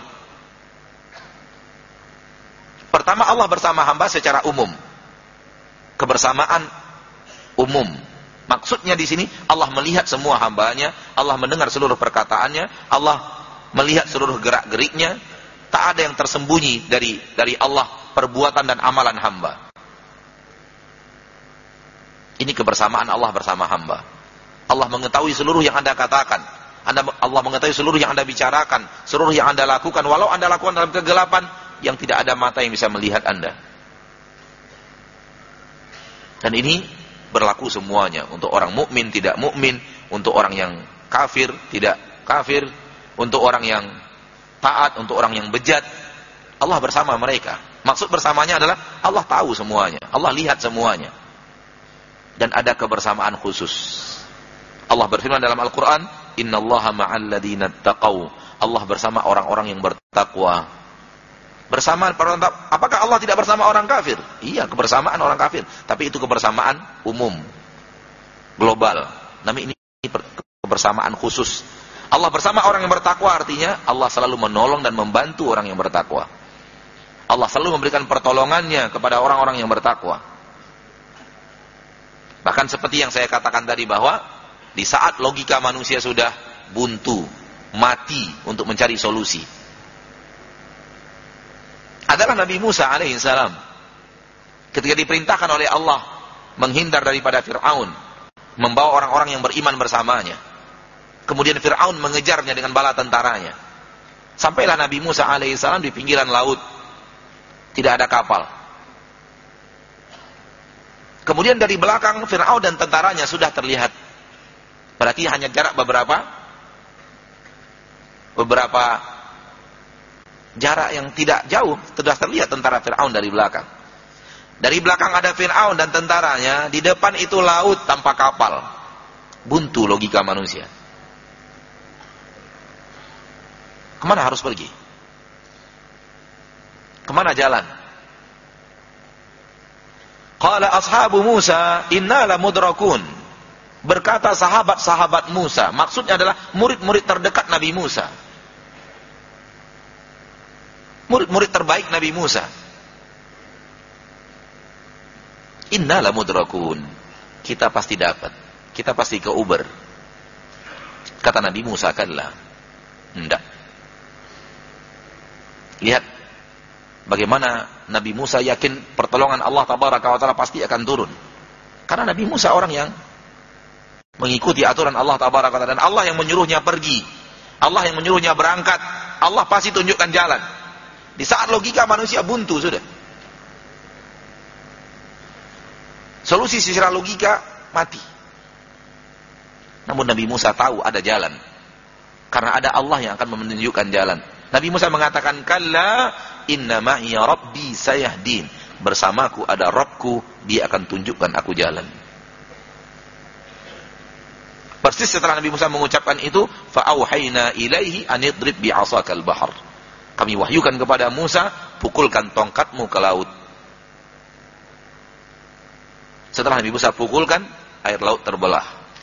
Pertama, Allah bersama hamba secara umum. Kebersamaan umum. Maksudnya di sini Allah melihat semua hambanya, Allah mendengar seluruh perkataannya, Allah melihat seluruh gerak-geriknya. Tak ada yang tersembunyi dari dari Allah perbuatan dan amalan hamba. Ini kebersamaan Allah bersama hamba. Allah mengetahui seluruh yang Anda katakan. Anda, Allah mengetahui seluruh yang Anda bicarakan, seluruh yang Anda lakukan, walau Anda lakukan dalam kegelapan yang tidak ada mata yang bisa melihat Anda. Dan ini berlaku semuanya, untuk orang mukmin, tidak mukmin, untuk orang yang kafir, tidak kafir, untuk orang yang taat, untuk orang yang bejat. Allah bersama mereka. Maksud bersamanya adalah Allah tahu semuanya, Allah lihat semuanya. Dan ada kebersamaan khusus. Allah berfirman dalam Al-Quran, innallaha ma'al ladina taqaw. Allah bersama orang-orang yang bertakwa. Bersama, apakah Allah tidak bersama orang kafir? Iya, kebersamaan orang kafir, tapi itu kebersamaan umum, global. Namun ini kebersamaan khusus. Allah bersama orang yang bertakwa, artinya Allah selalu menolong dan membantu orang yang bertakwa. Allah selalu memberikan pertolongannya kepada orang-orang yang bertakwa. Bahkan seperti yang saya katakan tadi, bahwa di saat logika manusia sudah buntu, mati untuk mencari solusi, adalah Nabi Musa alaihissalam. Ketika diperintahkan oleh Allah menghindar daripada Fir'aun, membawa orang-orang yang beriman bersamanya. Kemudian Fir'aun mengejarnya dengan bala tentaranya. Sampailah Nabi Musa alaihissalam di pinggiran laut. Tidak ada kapal. Kemudian dari belakang Fir'aun dan tentaranya sudah terlihat Berarti hanya jarak beberapa beberapa jarak yang tidak jauh, sudah terlihat tentara Fir'aun dari belakang. Dari belakang ada Fir'aun dan tentaranya, di depan itu laut tanpa kapal. Buntu logika manusia. Kemana harus pergi? Kemana jalan? Qala ashabu Musa inna lamudrakun. Berkata sahabat-sahabat Musa, maksudnya adalah murid-murid terdekat Nabi Musa. Murid-murid terbaik Nabi Musa. Inna lamudrakun. Kita pasti dapat. Kita pasti ke Uber. Kata Nabi Musa, kalla. Enggak. Lihat bagaimana Nabi Musa yakin pertolongan Allah Tabaraka wa Ta'ala pasti akan turun. Karena Nabi Musa orang yang mengikuti aturan Allah Tabaraka wa Ta'ala, dan Allah yang menyuruhnya pergi, Allah yang menyuruhnya berangkat, Allah pasti tunjukkan jalan. Di saat logika manusia buntu sudah. Solusi secara logika mati. Namun Nabi Musa tahu ada jalan. Karena ada Allah yang akan menunjukkan jalan. Nabi Musa mengatakan, kalla inna ma'iya rabbi sayahdin. Bersamaku ada Rabbku, dia akan tunjukkan aku jalan. Persis setelah Nabi Musa mengucapkan itu, fa'auhayna ilaihi anidrib bi'asakal bahar. Kami wahyukan kepada Musa, pukulkan tongkatmu ke laut. Setelah Nabi Musa pukulkan, air laut terbelah.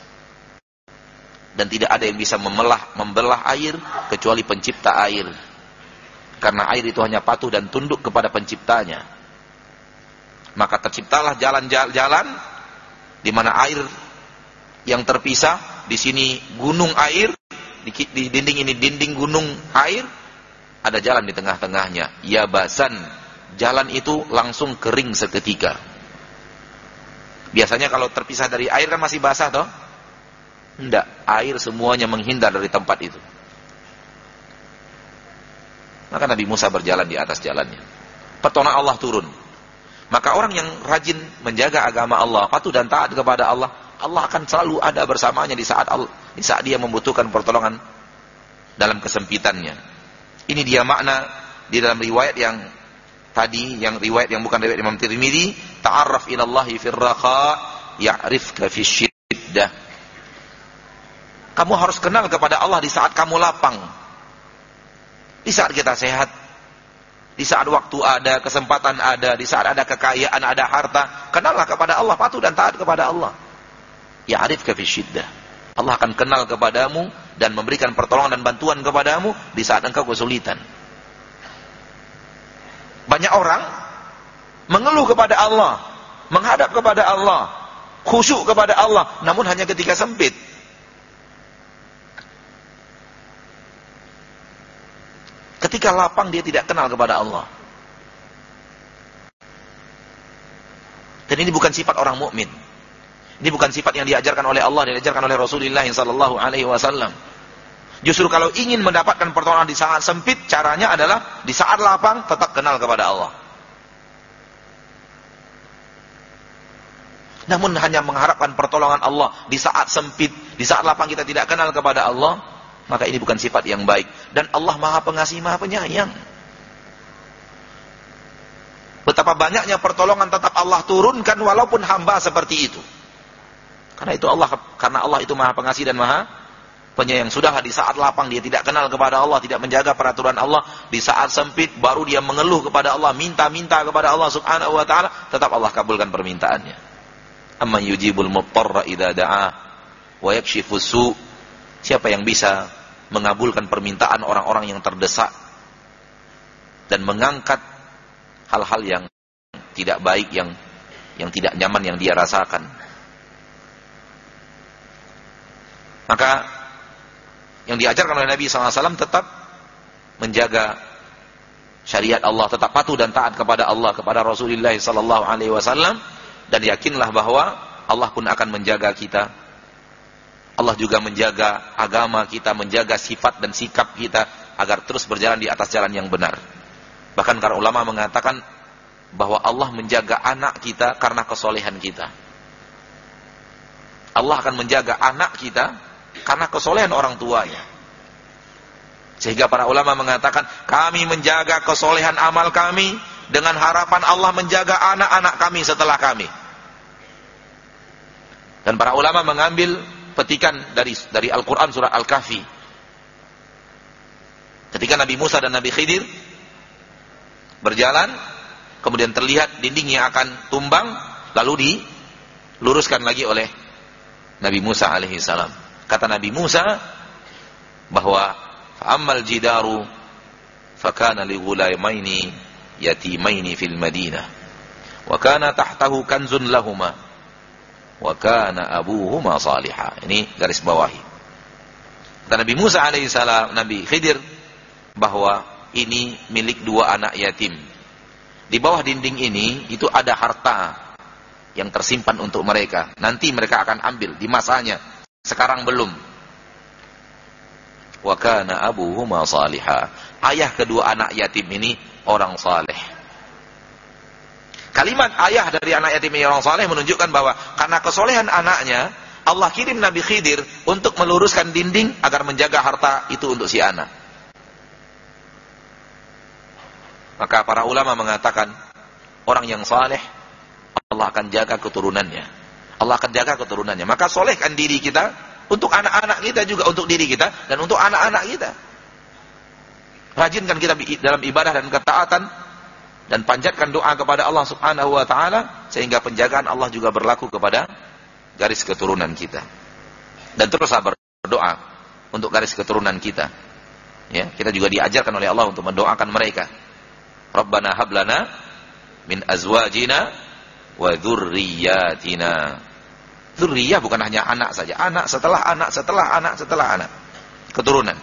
Dan tidak ada yang bisa memelah, membelah air kecuali pencipta air. Karena air itu hanya patuh dan tunduk kepada penciptanya. Maka terciptalah jalan-jalan di mana air yang terpisah. Di sini gunung air, di, di dinding ini dinding gunung air, ada jalan di tengah-tengahnya. Yabasan, jalan itu langsung kering seketika. Biasanya kalau terpisah dari air kan masih basah toh? Enggak, air semuanya menghindar dari tempat itu. Maka Nabi Musa berjalan di atas jalannya. Pertolongan Allah turun. Maka orang yang rajin menjaga agama Allah, patuh dan taat kepada Allah, Allah akan selalu ada bersamanya di saat Allah, di saat dia membutuhkan pertolongan dalam kesempitannya. Ini dia makna di dalam riwayat yang tadi, yang riwayat yang bukan riwayat Imam Tirmidzi, ta'arraf ila Allahi fir raqa ya'rifka fi syiddah. Kamu harus kenal kepada Allah di saat kamu lapang. Di saat kita sehat, di saat waktu ada, kesempatan ada, di saat ada kekayaan, ada harta, kenallah kepada Allah, patuh dan taat kepada Allah. Ya'rifka fi syiddah. Allah akan kenal kepadamu dan memberikan pertolongan dan bantuan kepadamu di saat engkau kesulitan. Banyak orang mengeluh kepada Allah, menghadap kepada Allah, khusyuk kepada Allah, namun hanya ketika sempit. Ketika lapang dia tidak kenal kepada Allah. Dan ini bukan sifat orang mukmin. Ini bukan sifat yang diajarkan oleh Allah, yang diajarkan oleh Rasulullah sallallahu alaihi wasallam. Justru kalau ingin mendapatkan pertolongan di saat sempit, caranya adalah di saat lapang tetap kenal kepada Allah. Namun hanya mengharapkan pertolongan Allah di saat sempit, di saat lapang kita tidak kenal kepada Allah, maka ini bukan sifat yang baik. Dan Allah Maha Pengasih, Maha Penyayang. Betapa banyaknya pertolongan tetap Allah turunkan walaupun hamba seperti itu. Karena itu Allah, karena Allah itu Maha Pengasih dan Maha Penyayang. Sudahlah di saat lapang dia tidak kenal kepada Allah, tidak menjaga peraturan Allah, di saat sempit baru dia mengeluh kepada Allah, minta-minta kepada Allah Subhanahu wa taala, tetap Allah kabulkan permintaannya. Amman yujibul muttarra idza da'a wa yakshifus su'. Siapa yang bisa mengabulkan permintaan orang-orang yang terdesak dan mengangkat hal-hal yang tidak baik, yang yang tidak nyaman yang dia rasakan. Maka yang diajarkan oleh Nabi shallallahu alaihi wasallam tetap menjaga syariat Allah, tetap patuh dan taat kepada Allah, kepada Rasulullah sallallahu alaihi wasallam, dan yakinlah bahwa Allah pun akan menjaga kita. Allah juga menjaga agama kita, menjaga sifat dan sikap kita agar terus berjalan di atas jalan yang benar. Bahkan para ulama mengatakan bahwa Allah menjaga anak kita karena kesolehan kita. Allah akan menjaga anak kita karena kesolehan orang tuanya. Sehingga para ulama mengatakan, kami menjaga kesolehan amal kami dengan harapan Allah menjaga anak-anak kami setelah kami. Dan para ulama mengambil petikan dari dari Al-Quran surah Al-Kahfi. Ketika Nabi Musa dan Nabi Khidir berjalan, kemudian terlihat dinding yang akan tumbang, lalu diluruskan lagi oleh Nabi Musa alaihi salam. Kata Nabi Musa bahwa fa'ammal jidaru fakana li ghulamaini yatimaini fil Madinah wa kana tahtahu kanzun lahuma wa kana abuhuma salihah. Ini garis bawahi. Kata Nabi Musa alaihi salam, Nabi Khidir, bahwa ini milik dua anak yatim. Di bawah dinding ini itu ada harta yang tersimpan untuk mereka. Nanti mereka akan ambil di masanya. Sekarang belum. Wa kana abuhuma salihah. Ayah kedua anak yatim ini orang saleh. Kalimat ayah dari anak yatim ini orang saleh menunjukkan bahwa karena kesolehan anaknya, Allah kirim Nabi Khidir untuk meluruskan dinding agar menjaga harta itu untuk si anak. Maka para ulama mengatakan, orang yang saleh Allah akan jaga keturunannya. Allah akan jaga keturunannya. Maka solehkan diri kita untuk anak-anak kita juga, untuk diri kita dan untuk anak-anak kita. Rajinkan kita dalam ibadah dan ketaatan, dan panjatkan doa kepada Allah Subhanahu wa taala sehingga penjagaan Allah juga berlaku kepada garis keturunan kita. Dan teruslah berdoa untuk garis keturunan kita. Ya, kita juga diajarkan oleh Allah untuk mendoakan mereka. Rabbana hablana min azwajina wa dzurriyyatina. Dzurriyyah bukan hanya anak saja, anak setelah anak setelah anak setelah anak, keturunan.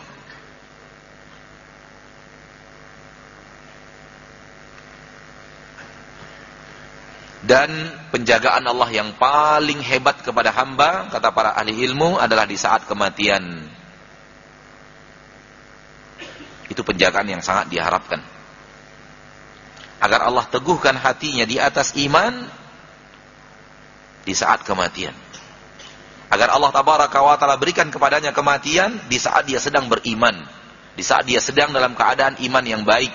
Dan penjagaan Allah yang paling hebat kepada hamba, kata para ahli ilmu, adalah di saat kematian. Itu penjagaan yang sangat diharapkan, agar Allah teguhkan hatinya di atas iman di saat kematian. Agar Allah tabaraka wa ta'ala berikan kepadanya kematian di saat dia sedang beriman, di saat dia sedang dalam keadaan iman yang baik.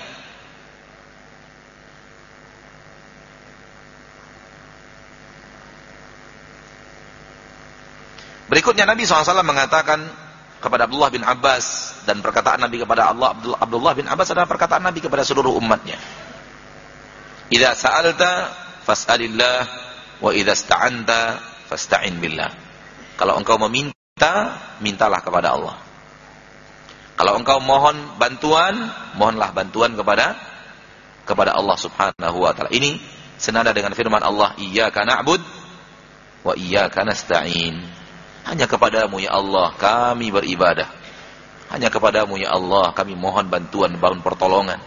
Berikutnya Nabi shallallahu alaihi wasallam mengatakan kepada Abdullah bin Abbas, dan perkataan Nabi kepada Allah, Abdullah bin Abbas adalah perkataan Nabi kepada seluruh umatnya. Idza sa'alta fas'alillah wa idza ista'anta fasta'in billah. Kalau engkau meminta, mintalah kepada Allah. Kalau engkau mohon bantuan, mohonlah bantuan kepada kepada Allah Subhanahu wa taala. Ini senada dengan firman Allah, iyyaka na'bud wa iyyaka nasta'in. Hanya kepadamu ya Allah kami beribadah. Hanya kepadamu ya Allah kami mohon bantuan, mohon pertolongan.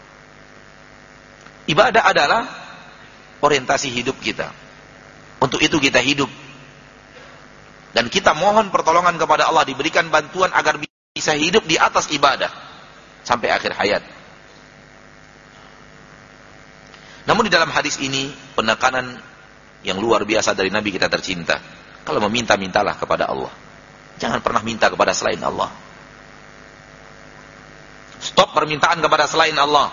Ibadah adalah orientasi hidup kita. Untuk itu kita hidup. Dan kita mohon pertolongan kepada Allah, diberikan bantuan agar bisa hidup di atas ibadah sampai akhir hayat. Namun di dalam hadis ini penekanan yang luar biasa dari Nabi kita tercinta. Kalau meminta, mintalah kepada Allah. Jangan pernah minta kepada selain Allah. Stop permintaan kepada selain Allah.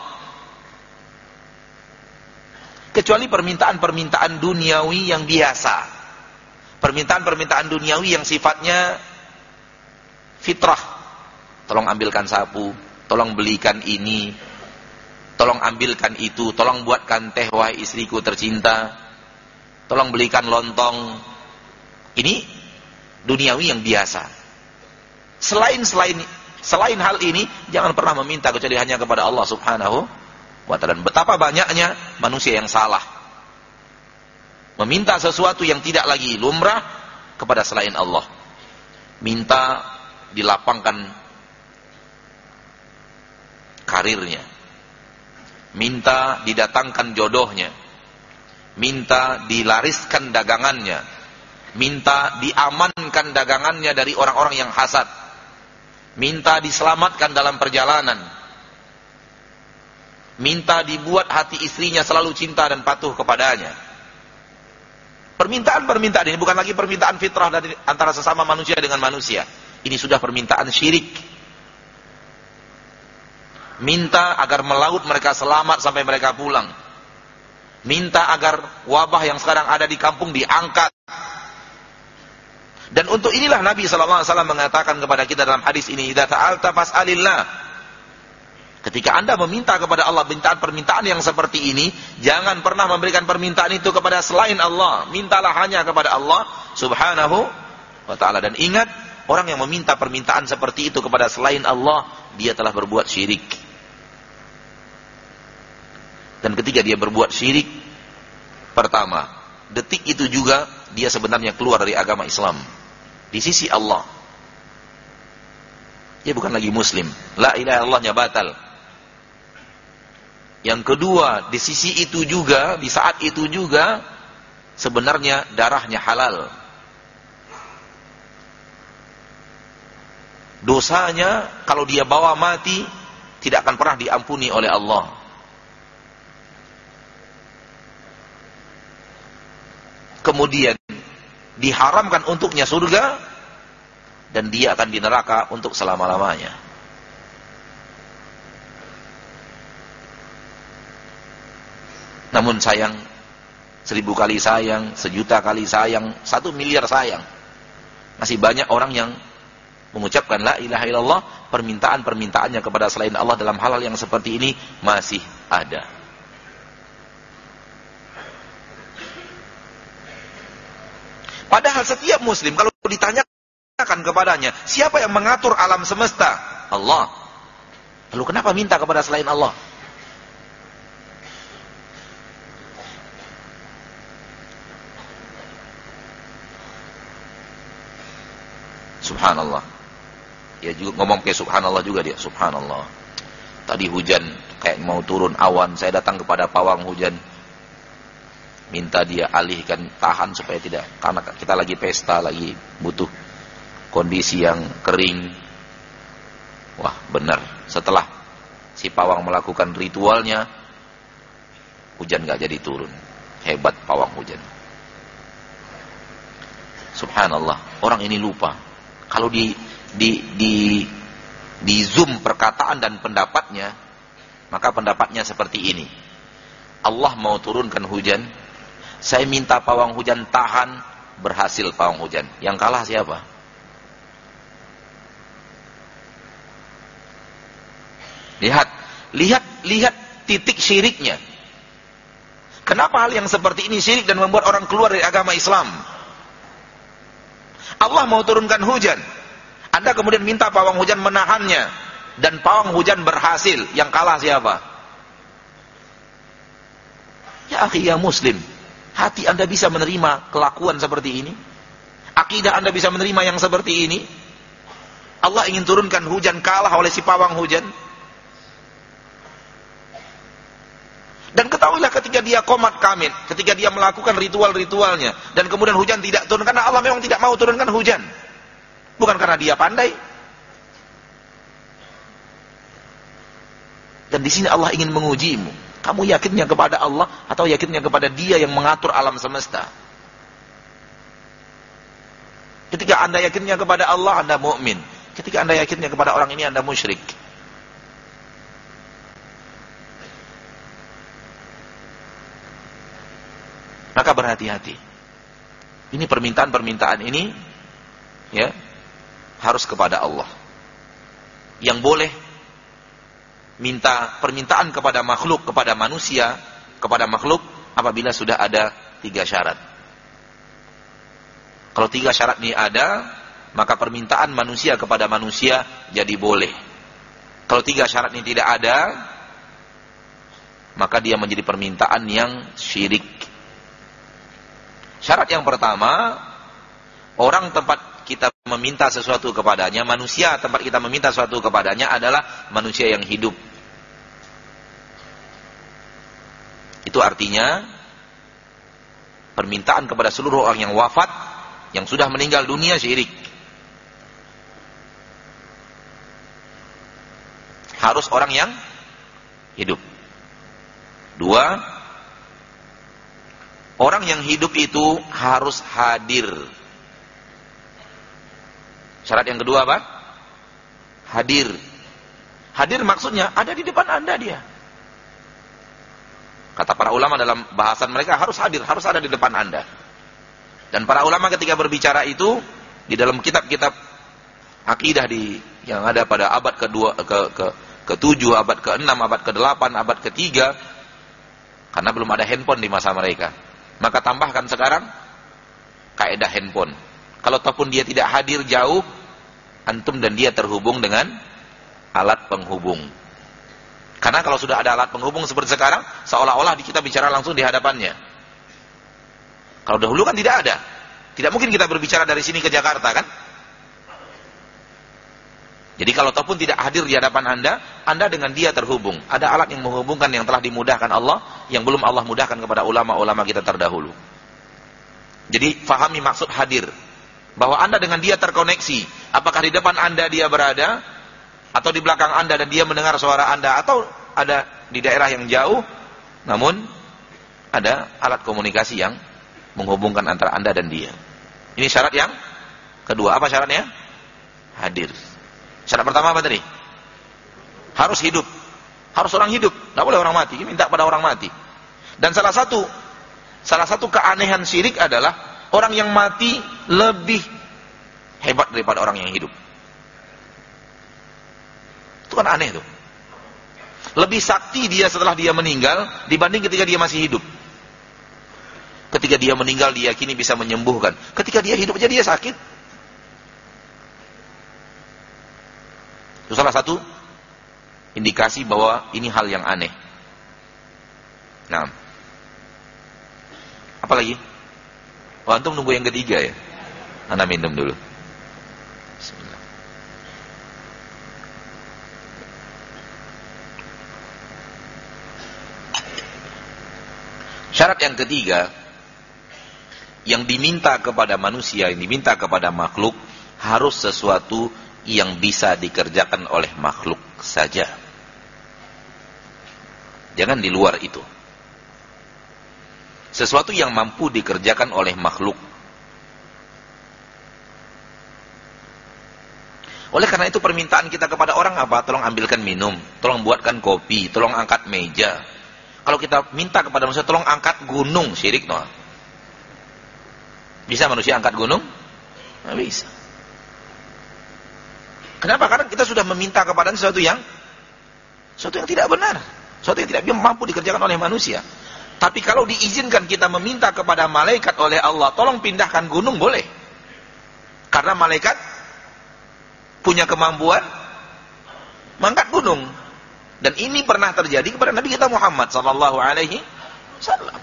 Kecuali permintaan-permintaan duniawi yang biasa. Permintaan-permintaan duniawi yang sifatnya fitrah. Tolong ambilkan sapu, tolong belikan ini, tolong ambilkan itu, tolong buatkan teh wahai istriku tercinta, tolong belikan lontong. Ini duniawi yang biasa. Selain selain selain hal ini, jangan pernah meminta kecuali hanya kepada Allah Subhanahu wa ta'ala. Betapa banyaknya manusia yang salah meminta sesuatu yang tidak lagi lumrah kepada selain Allah. Minta dilapangkan karirnya, minta didatangkan jodohnya, minta dilariskan dagangannya, minta diamankan dagangannya dari orang-orang yang hasad, minta diselamatkan dalam perjalanan, minta dibuat hati istrinya selalu cinta dan patuh kepadanya. Permintaan-permintaan ini bukan lagi permintaan fitrah dari antara sesama manusia dengan manusia. Ini sudah permintaan syirik. Minta agar melaut mereka selamat sampai mereka pulang. Minta agar wabah yang sekarang ada di kampung diangkat. Dan untuk inilah Nabi sallallahu alaihi wasallam mengatakan kepada kita dalam hadis ini, "Idza ta'alta fas'alillah." Ketika Anda meminta kepada Allah permintaan-permintaan yang seperti ini, jangan pernah memberikan permintaan itu kepada selain Allah. Mintalah hanya kepada Allah Subhanahu wa ta'ala. Dan ingat, orang yang meminta permintaan seperti itu kepada selain Allah, dia telah berbuat syirik. Dan ketika dia berbuat syirik, pertama, detik itu juga dia sebenarnya keluar dari agama Islam di sisi Allah. Dia bukan lagi muslim. La ilaha illallahnya batal. Yang kedua, di sisi itu juga, di saat itu juga, sebenarnya darahnya halal. Dosanya, kalau dia bawa mati, tidak akan pernah diampuni oleh Allah. Kemudian, diharamkan untuknya surga, dan dia akan di neraka untuk selama-lamanya. Namun sayang, seribu kali sayang, sejuta kali sayang, satu miliar sayang, masih banyak orang yang mengucapkan la ilaha illallah, permintaan-permintaannya kepada selain Allah dalam hal-hal yang seperti ini masih ada. Padahal setiap muslim kalau ditanyakan kepadanya, siapa yang mengatur alam semesta? Allah. Lalu kenapa minta kepada selain Allah? Subhanallah. Ya juga ngomong kayak subhanallah juga dia. Subhanallah. Tadi hujan kayak mau turun awan, saya datang kepada pawang hujan, minta dia alihkan, tahan supaya tidak, karena kita lagi pesta, lagi butuh kondisi yang kering. Wah, benar. Setelah si pawang melakukan ritualnya, hujan gak jadi turun. Hebat pawang hujan. Subhanallah. Orang ini lupa. Kalau di di di di zoom perkataan dan pendapatnya, maka pendapatnya seperti ini. Allah mau turunkan hujan, saya minta pawang hujan tahan, berhasil pawang hujan. Yang kalah siapa? Lihat, lihat, lihat titik syiriknya. Kenapa hal yang seperti ini syirik dan membuat orang keluar dari agama Islam? Allah mau turunkan hujan, Anda kemudian minta pawang hujan menahannya, dan pawang hujan berhasil. Yang kalah siapa? Ya akhi, ya muslim, hati Anda bisa menerima kelakuan seperti ini? Akidah Anda bisa menerima yang seperti ini? Allah ingin turunkan hujan, kalah oleh si pawang hujan. Dan ketahuilah ketika dia qomat kamit, ketika dia melakukan ritual-ritualnya, dan kemudian hujan tidak turun, karena Allah memang tidak mau turunkan hujan. Bukan karena dia pandai. Dan di sini Allah ingin mengujimu. Kamu yakinnya kepada Allah atau yakinnya kepada Dia yang mengatur alam semesta? Ketika Anda yakinnya kepada Allah, Anda mukmin. Ketika Anda yakinnya kepada orang ini, Anda musyrik. Maka berhati-hati. Ini permintaan-permintaan ini, ya, harus kepada Allah. Yang boleh minta permintaan kepada makhluk, kepada manusia, kepada makhluk apabila sudah ada tiga syarat. Kalau tiga syarat ini ada, maka permintaan manusia kepada manusia jadi boleh. Kalau tiga syarat ini tidak ada, maka dia menjadi permintaan yang syirik. Syarat yang pertama, orang tempat kita meminta sesuatu kepadanya, manusia tempat kita meminta sesuatu kepadanya adalah manusia yang hidup. Itu artinya permintaan kepada seluruh orang yang wafat, yang sudah meninggal dunia, syirik. Harus orang yang hidup. Dua, orang yang hidup itu harus hadir. Syarat yang kedua apa? Hadir. Hadir maksudnya ada di depan Anda dia. Kata para ulama dalam bahasan mereka harus hadir, harus ada di depan Anda. Dan para ulama ketika berbicara itu di dalam kitab-kitab akidah di yang ada pada abad kedua ke ke ketujuh, abad keenam, abad kedelapan, abad ketiga, karena belum ada handphone di masa mereka. Maka tambahkan sekarang kaidah handphone. Kalau ataupun dia tidak hadir jauh, antum dan dia terhubung dengan alat penghubung. Karena kalau sudah ada alat penghubung seperti sekarang, seolah-olah kita bicara langsung di hadapannya. Kalau dahulu kan tidak ada. Tidak mungkin kita berbicara dari sini ke Jakarta kan? Jadi kalau ataupun tidak hadir di hadapan Anda, Anda dengan dia terhubung. Ada alat yang menghubungkan yang telah dimudahkan Allah, yang belum Allah mudahkan kepada ulama-ulama kita terdahulu. Jadi fahami maksud hadir. Bahwa Anda dengan dia terkoneksi. Apakah di depan Anda dia berada, atau di belakang Anda dan dia mendengar suara Anda, atau ada di daerah yang jauh, namun ada alat komunikasi yang menghubungkan antara Anda dan dia. Ini syarat yang kedua. Apa syaratnya? Hadir. Syarat pertama apa tadi? Harus hidup. Harus orang hidup. Tidak boleh orang mati. Minta pada orang mati. Dan salah satu salah satu keanehan syirik adalah orang yang mati lebih hebat daripada orang yang hidup. Itu kan aneh tuh. Lebih sakti dia setelah dia meninggal dibanding ketika dia masih hidup. Ketika dia meninggal diyakini bisa menyembuhkan. Ketika dia hidup aja dia sakit. Itu salah satu indikasi bahwa ini hal yang aneh. Nah, apa lagi? Oh, antum nunggu yang ketiga ya? Anda minum dulu. Bismillah. Syarat yang ketiga, yang diminta kepada manusia, yang diminta kepada makhluk, harus sesuatu yang bisa dikerjakan oleh makhluk saja. Jangan di luar itu. Sesuatu yang mampu dikerjakan oleh makhluk. Oleh karena itu permintaan kita kepada orang apa? Tolong ambilkan minum, tolong buatkan kopi, tolong angkat meja. Kalau kita minta kepada manusia, tolong angkat gunung, syirik no. Bisa manusia angkat gunung? Nggak bisa. Kenapa? Karena kita sudah meminta kepada sesuatu yang sesuatu yang tidak benar, sesuatu yang tidak mampu dikerjakan oleh manusia. Tapi kalau diizinkan kita meminta kepada malaikat oleh Allah, tolong pindahkan gunung, boleh. Karena malaikat punya kemampuan mengangkat gunung. Dan ini pernah terjadi kepada Nabi kita Muhammad sallallahu alaihi wasallam.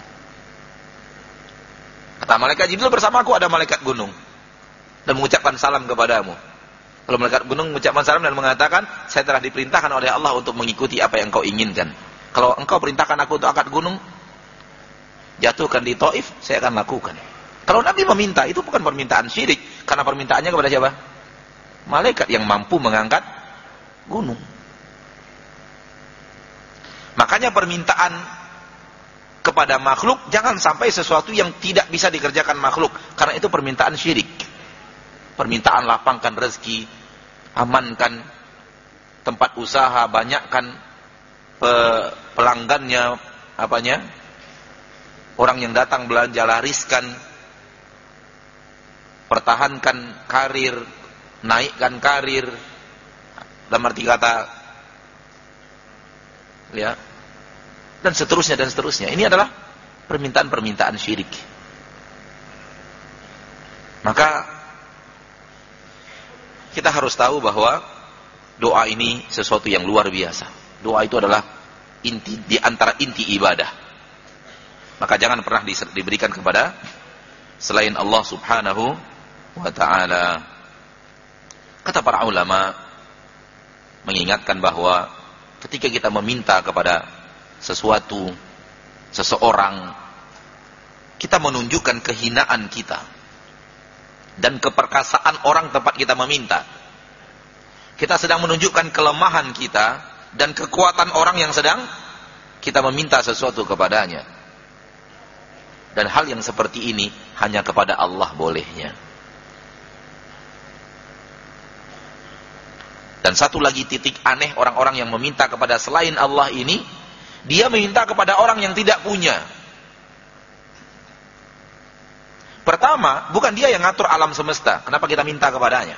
Kata malaikat Jibril, bersamaku ada malaikat gunung dan mengucapkan salam kepadamu. Kalau malaikat gunung mengucapkan salam dan mengatakan, saya telah diperintahkan oleh Allah untuk mengikuti apa yang kau inginkan. Kalau engkau perintahkan aku untuk angkat gunung, jatuhkan di Taif, saya akan lakukan. Kalau Nabi meminta, itu bukan permintaan syirik. Karena permintaannya kepada siapa? Malaikat yang mampu mengangkat gunung. Makanya permintaan kepada makhluk, jangan sampai sesuatu yang tidak bisa dikerjakan makhluk. Karena itu permintaan syirik. Permintaan lapangkan rezeki, amankan tempat usaha, banyakkan pe pelanggannya, apanya, orang yang datang belanja, lariskan, pertahankan karir, naikkan karir, dalam arti kata, ya, dan seterusnya dan seterusnya. Ini adalah permintaan-permintaan syirik. Maka kita harus tahu bahwa doa ini sesuatu yang luar biasa. Doa itu adalah inti di antara inti ibadah. Maka jangan pernah di, diberikan kepada selain Allah Subhanahu wa taala. Kata para ulama mengingatkan bahwa ketika kita meminta kepada sesuatu, seseorang, kita menunjukkan kehinaan kita dan keperkasaan orang tempat kita meminta. Kita sedang menunjukkan kelemahan kita dan kekuatan orang yang sedang kita meminta sesuatu kepadanya. Dan hal yang seperti ini hanya kepada Allah bolehnya. Dan satu lagi titik aneh orang-orang yang meminta kepada selain Allah ini, dia meminta kepada orang yang tidak punya. Pertama, bukan dia yang ngatur alam semesta, kenapa kita minta kepadanya?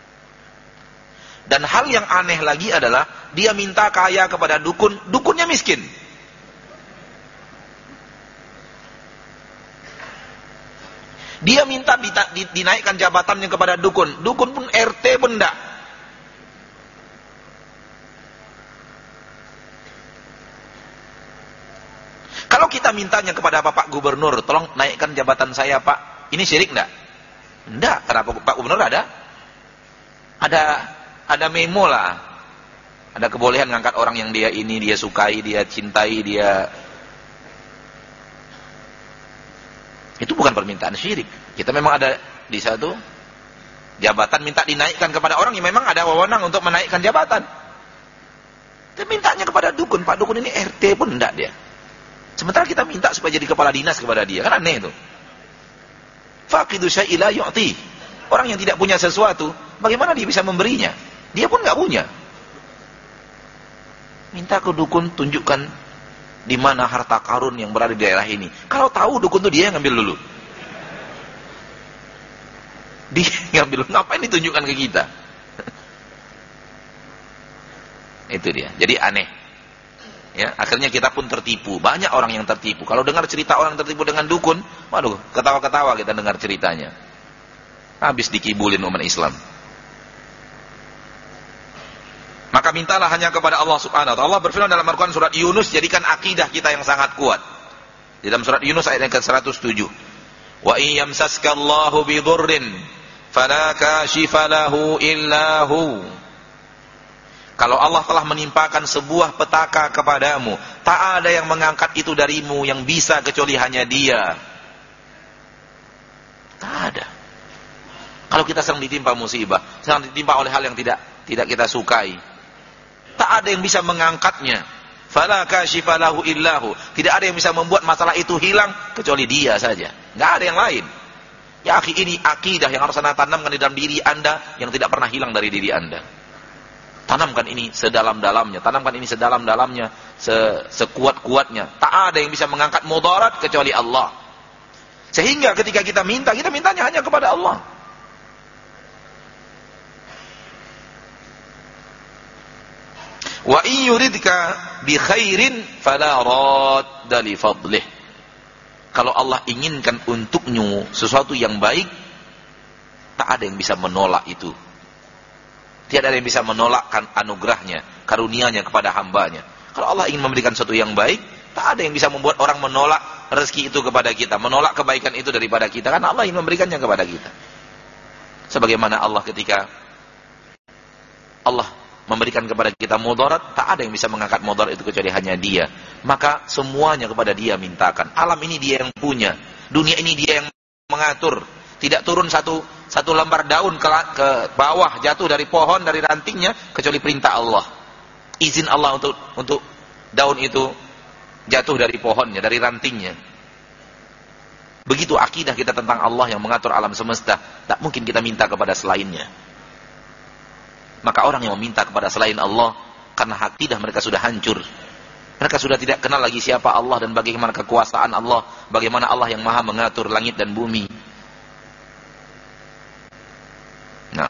Dan hal yang aneh lagi adalah dia minta kaya kepada dukun, dukunnya miskin. Dia minta dinaikkan jabatannya kepada dukun, dukun pun R T pun enggak. Kalau kita mintanya kepada Bapak Gubernur, tolong naikkan jabatan saya Pak, ini syirik enggak? Enggak, kenapa Pak Gubernur ada? Ada ada memo lah. Ada kebolehan ngangkat orang yang dia ini, dia sukai, dia cintai, dia... Itu bukan permintaan syirik. Kita memang ada di satu jabatan minta dinaikkan kepada orang yang memang ada wewenang untuk menaikkan jabatan. Kita mintanya kepada dukun, Pak dukun ini R T pun enggak dia. Sementara kita minta supaya jadi kepala dinas kepada dia, kan aneh itu. Faqidu syai'i la yu'ti. Orang yang tidak punya sesuatu, bagaimana dia bisa memberinya? Dia pun enggak punya. Minta ke dukun, tunjukkan di mana harta karun yang berada di daerah ini. Kalau tahu dukun itu dia yang ngambil dulu. Dia ngambil, ngapain ditunjukkan ke kita? Itu dia. Jadi aneh. Ya, akhirnya kita pun tertipu. Banyak orang yang tertipu. Kalau dengar cerita orang tertipu dengan dukun, waduh, ketawa-ketawa kita dengar ceritanya. Habis dikibulin umat Islam. Maka mintalah hanya kepada Allah Subhanahu wa taala. Allah berfirman dalam Al-Qur'an surat Yunus, jadikan akidah kita yang sangat kuat. Di dalam surat Yunus ayat yang ke seratus tujuh. Wa in yamsaskallahu bidurrin fala kashifa lahu illa hu. Kalau Allah telah menimpakan sebuah petaka kepadamu, tak ada yang mengangkat itu darimu yang bisa kecuali hanya Dia. Tak ada. Kalau kita sedang ditimpa musibah, sedang ditimpa oleh hal yang tidak tidak kita sukai, tak ada yang bisa mengangkatnya. Fala kashifa lahu illahu. Tidak ada yang bisa membuat masalah itu hilang kecuali Dia saja. Enggak ada yang lain. Ya akhi, ini akidah yang harus Anda tanamkan di dalam diri Anda yang tidak pernah hilang dari diri Anda. Tanamkan ini sedalam-dalamnya, tanamkan ini sedalam-dalamnya, se sekuat-kuatnya. Tak ada yang bisa mengangkat mudarat kecuali Allah. Sehingga ketika kita minta, kita mintanya hanya kepada Allah. Wa in yuridka bi khairin fala radda li fadlih. Kalau Allah inginkan untukmu sesuatu yang baik, tak ada yang bisa menolak itu. Tiada ada yang bisa menolakkan anugerahnya, karunia-Nya kepada hambanya. Kalau Allah ingin memberikan sesuatu yang baik, tak ada yang bisa membuat orang menolak rezeki itu kepada kita, menolak kebaikan itu daripada kita, karena Allah ingin memberikannya kepada kita. Sebagaimana Allah ketika Allah memberikan kepada kita mudarat, tak ada yang bisa mengangkat mudarat itu kecuali hanya Dia. Maka semuanya kepada Dia mintakan. Alam ini Dia yang punya, dunia ini Dia yang mengatur. Tidak turun satu satu lembar daun ke, ke bawah, jatuh dari pohon, dari rantingnya, kecuali perintah Allah. Izin Allah untuk untuk daun itu jatuh dari pohonnya, dari rantingnya. Begitu akidah kita tentang Allah yang mengatur alam semesta. Tak mungkin kita minta kepada selainnya. Maka orang yang meminta kepada selain Allah, karena akidah mereka sudah hancur. Mereka sudah tidak kenal lagi siapa Allah dan bagaimana kekuasaan Allah, bagaimana Allah yang maha mengatur langit dan bumi. Nah,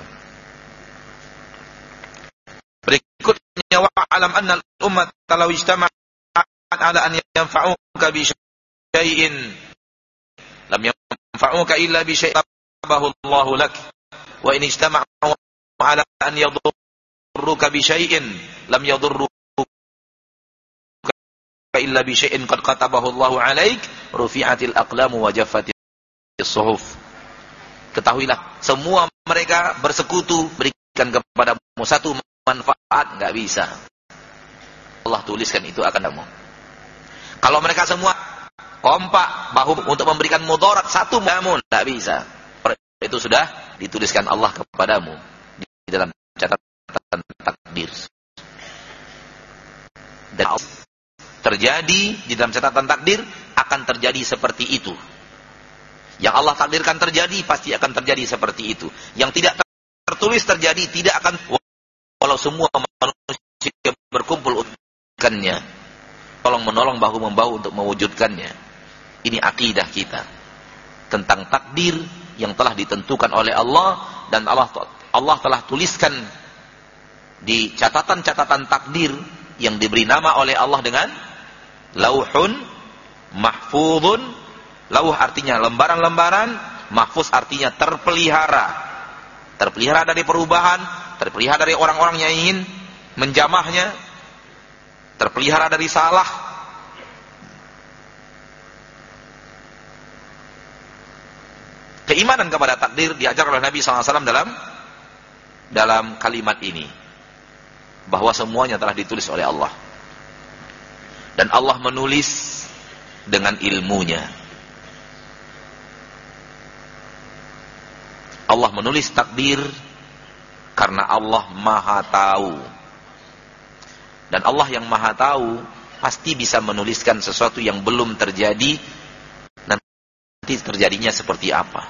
berikutnya, wa'alam anna al-ummat law ijtama'at ala an yanfa'uka bi syai'in lam yanfa'uka illa bi syai'in tabahu Allahu lak wa in ijtama'u ala an yadurruka bi syai'in lam yadurruka illa bi syai'in qad katabahu Allahu 'alaik rufi'atil aqlamu wa jaffatis suhuf. Ketahuilah, semua mereka bersekutu berikan kepadamu satu manfaat, enggak bisa. Allah tuliskan itu akan kamu. Kalau mereka semua kompak bahu untuk memberikan mudarat satu kamu, enggak bisa. Itu sudah dituliskan Allah kepadamu di dalam catatan takdir. Dan terjadi di dalam catatan takdir akan terjadi seperti itu. Yang Allah takdirkan terjadi pasti akan terjadi seperti itu. Yang tidak tertulis terjadi tidak akan, Kalau semua manusia berkumpul untukkannya, tolong menolong bahu membahu untuk mewujudkannya. Ini akidah kita tentang takdir yang telah ditentukan oleh Allah, dan Allah Allah telah tuliskan di catatan-catatan takdir yang diberi nama oleh Allah dengan Lauhun Mahfuzun. Lauh artinya lembaran-lembaran, mahfuz artinya terpelihara. Terpelihara dari perubahan, terpelihara dari orang-orang yang ingin menjamahnya, terpelihara dari salah. Keimanan kepada takdir diajarkan oleh Nabi sallallahu alaihi wasallam dalam dalam kalimat ini, bahwa semuanya telah ditulis oleh Allah, dan Allah menulis dengan ilmunya. Allah menulis takdir karena Allah Maha Tahu, dan Allah yang Maha Tahu pasti bisa menuliskan sesuatu yang belum terjadi, nanti terjadinya seperti apa.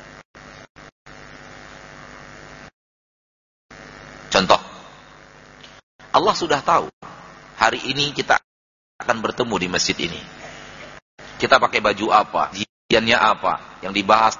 Contoh, Allah sudah tahu hari ini kita akan bertemu di masjid ini. Kita pakai baju apa, jiannya apa, yang dibahas.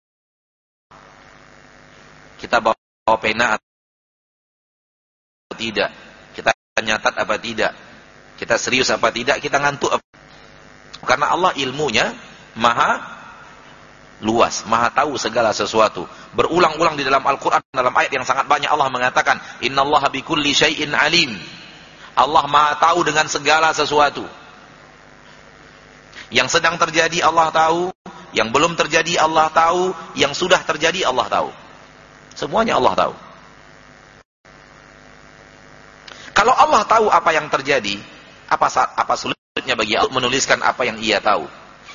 Kita bawa pena atau tidak, kita nyatat apa tidak, kita serius apa tidak, kita ngantuk apa. Karena Allah ilmunya maha luas, maha tahu segala sesuatu. Berulang-ulang di dalam Al-Quran, dalam ayat yang sangat banyak, Allah mengatakan innallaha bikulli syai'in alim. Allah maha tahu dengan segala sesuatu. Yang sedang terjadi Allah tahu, yang belum terjadi Allah tahu, yang sudah terjadi Allah tahu. Semuanya Allah tahu. Kalau Allah tahu apa yang terjadi, apa apa sulitnya bagi Allah menuliskan apa yang Ia tahu?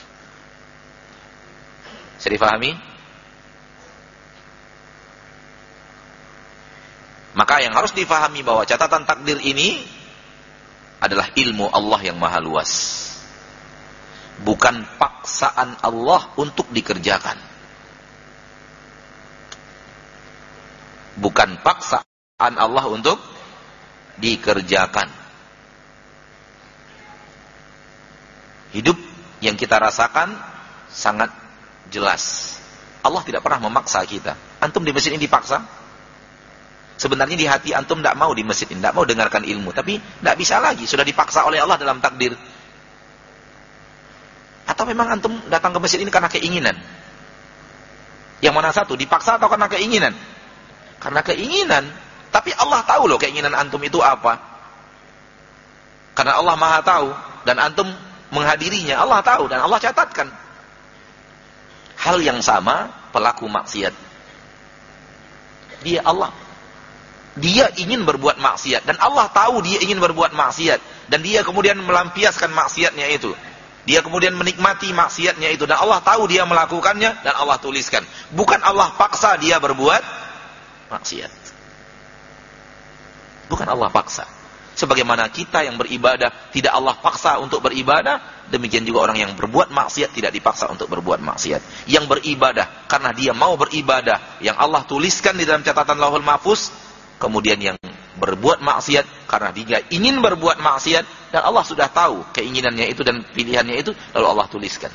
Bisa difahami? Maka yang harus difahami bahwa catatan takdir ini adalah ilmu Allah yang maha luas, bukan paksaan Allah untuk dikerjakan. Bukan paksaan Allah untuk dikerjakan. Hidup yang kita rasakan sangat jelas. Allah tidak pernah memaksa kita. Antum di masjid ini dipaksa? Sebenarnya di hati antum tidak mau di masjid ini, tidak mau dengarkan ilmu, tapi tidak bisa lagi, sudah dipaksa oleh Allah dalam takdir. Atau memang antum datang ke masjid ini karena keinginan? Yang mana satu, dipaksa atau karena keinginan? Karena keinginan. Tapi Allah tahu loh keinginan antum itu apa. Karena Allah maha tahu, dan antum menghadirinya, Allah tahu dan Allah catatkan. Hal yang sama pelaku maksiat. Dia Allah, dia ingin berbuat maksiat, dan Allah tahu dia ingin berbuat maksiat, dan dia kemudian melampiaskan maksiatnya itu. Dia kemudian menikmati maksiatnya itu, dan Allah tahu dia melakukannya, dan Allah tuliskan. Bukan Allah paksa dia berbuat maksiat. Bukan Allah paksa. Sebagaimana kita yang beribadah tidak Allah paksa untuk beribadah, demikian juga orang yang berbuat maksiat tidak dipaksa untuk berbuat maksiat. Yang beribadah karena dia mau beribadah yang Allah tuliskan di dalam catatan Lauhul Mahfuz, kemudian yang berbuat maksiat karena dia ingin berbuat maksiat, dan Allah sudah tahu keinginannya itu dan pilihannya itu, lalu Allah tuliskan.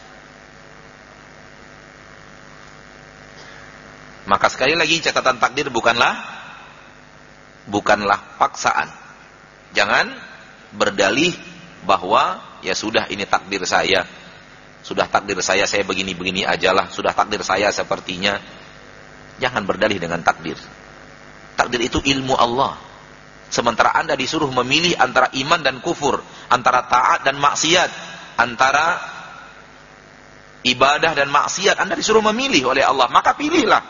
Maka sekali lagi, catatan takdir bukanlah bukanlah paksaan. Jangan berdalih bahwa ya sudah, ini takdir saya. Sudah takdir saya, saya begini-begini ajalah. Sudah takdir saya sepertinya. Jangan berdalih dengan takdir. Takdir itu ilmu Allah. Sementara Anda disuruh memilih antara iman dan kufur, antara taat dan maksiat, antara ibadah dan maksiat. Anda disuruh memilih oleh Allah, maka pilihlah.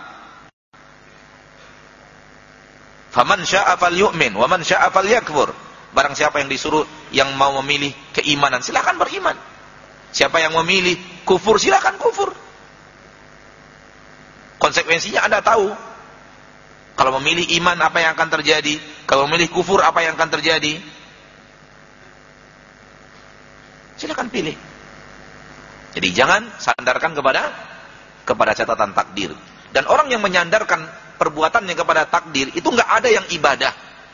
Faman syaa falyu'min wa man syaa falyakfur. Barang siapa yang disuruh, yang mau memilih keimanan, silakan beriman. Siapa yang memilih kufur, silakan kufur. Konsekuensinya Anda tahu. Kalau memilih iman, apa yang akan terjadi? Kalau memilih kufur, apa yang akan terjadi? Silakan pilih. Jadi jangan sandarkan kepada kepada catatan takdir. Dan orang yang menyandarkan perbuatannya kepada takdir, itu nggak ada yang ibadah.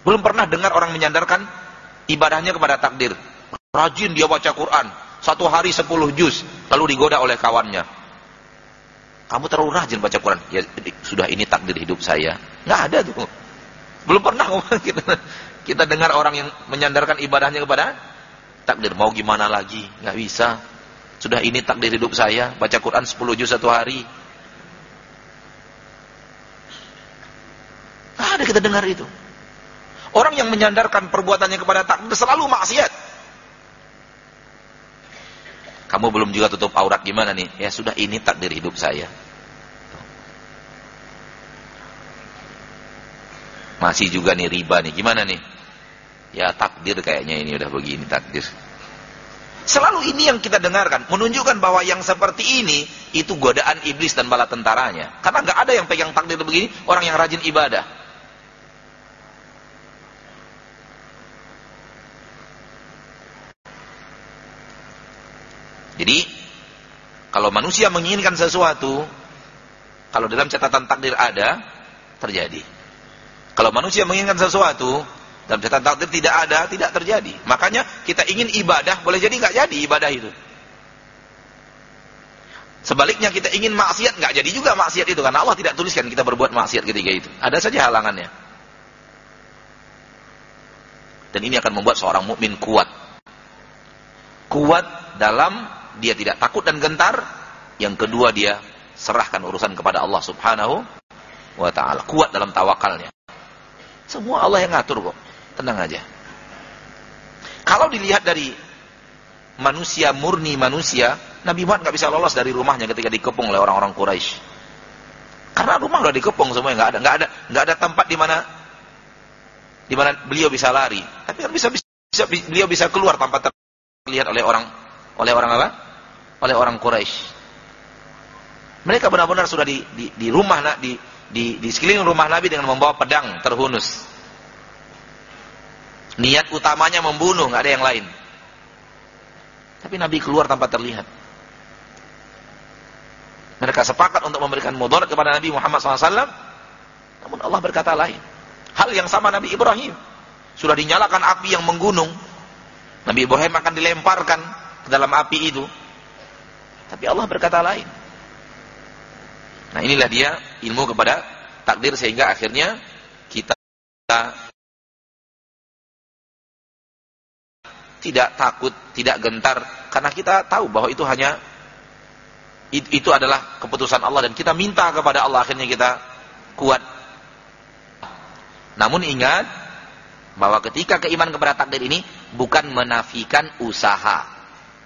Belum pernah dengar orang menyandarkan ibadahnya kepada takdir. Rajin dia baca Quran, satu hari sepuluh juz, lalu digoda oleh kawannya. Kamu terlalu rajin baca Quran. Ya sudah, ini takdir hidup saya. Nggak ada tuh. Belum pernah kita, kita dengar orang yang menyandarkan ibadahnya kepada takdir. Mau gimana lagi? Nggak bisa. Sudah, ini takdir hidup saya, baca Quran sepuluh juz satu hari. Nggak ada kita dengar itu. Orang yang menyandarkan perbuatannya kepada takdir selalu maksiat. Kamu belum juga tutup aurat, gimana nih? Ya sudah, ini takdir hidup saya. Masih juga nih riba nih, gimana nih? Ya takdir kayaknya ini udah begini takdir. Selalu ini yang kita dengarkan, menunjukkan bahwa yang seperti ini itu godaan iblis dan bala tentaranya. Karena nggak ada yang pegang takdir begini, orang yang rajin ibadah. Jadi, kalau manusia menginginkan sesuatu, kalau dalam catatan takdir ada, terjadi. Kalau manusia menginginkan sesuatu, dalam catatan takdir tidak ada, tidak terjadi. Makanya kita ingin ibadah, boleh jadi nggak jadi ibadah itu. Sebaliknya kita ingin maksiat, nggak jadi juga maksiat itu, karena Allah tidak tuliskan kita berbuat maksiat ketika itu. Ada saja halangannya. Dan ini akan membuat seorang mukmin kuat. Kuat dalam dia tidak takut dan gentar. Yang kedua, dia serahkan urusan kepada Allah subhanahu wa ta'ala. Kuat dalam tawakalnya. Semua Allah yang ngatur kok. Tenang aja. Kalau dilihat dari manusia, murni manusia, Nabi Muhammad nggak bisa lolos dari rumahnya ketika dikepung oleh orang-orang Quraisy. Karena rumah udah dikepung semuanya, nggak ada, nggak ada, nggak ada tempat di mana, di mana beliau bisa lari. Tapi kan bisa, bisa, beliau bisa keluar tanpa terlihat oleh orang, oleh orang apa? Oleh orang Quraisy. Mereka benar-benar sudah di, di, di rumah, di, di, di sekeliling rumah Nabi dengan membawa pedang terhunus. Niat utamanya membunuh, nggak ada yang lain. Tapi Nabi keluar tanpa terlihat. Mereka sepakat untuk memberikan mudarat kepada Nabi Muhammad shallallahu alaihi wasallam. Namun Allah berkata lain. Hal yang sama Nabi Ibrahim. Sudah dinyalakan api yang menggunung. Nabi Ibrahim akan dilemparkan ke dalam api itu. Tapi Allah berkata lain. Nah, inilah dia ilmu kepada takdir, sehingga akhirnya kita tidak takut, tidak gentar, karena kita tahu bahwa itu hanya itu adalah keputusan Allah, dan kita minta kepada Allah, akhirnya kita kuat. Namun ingat bahwa ketika keimanan kepada takdir ini bukan menafikan usaha.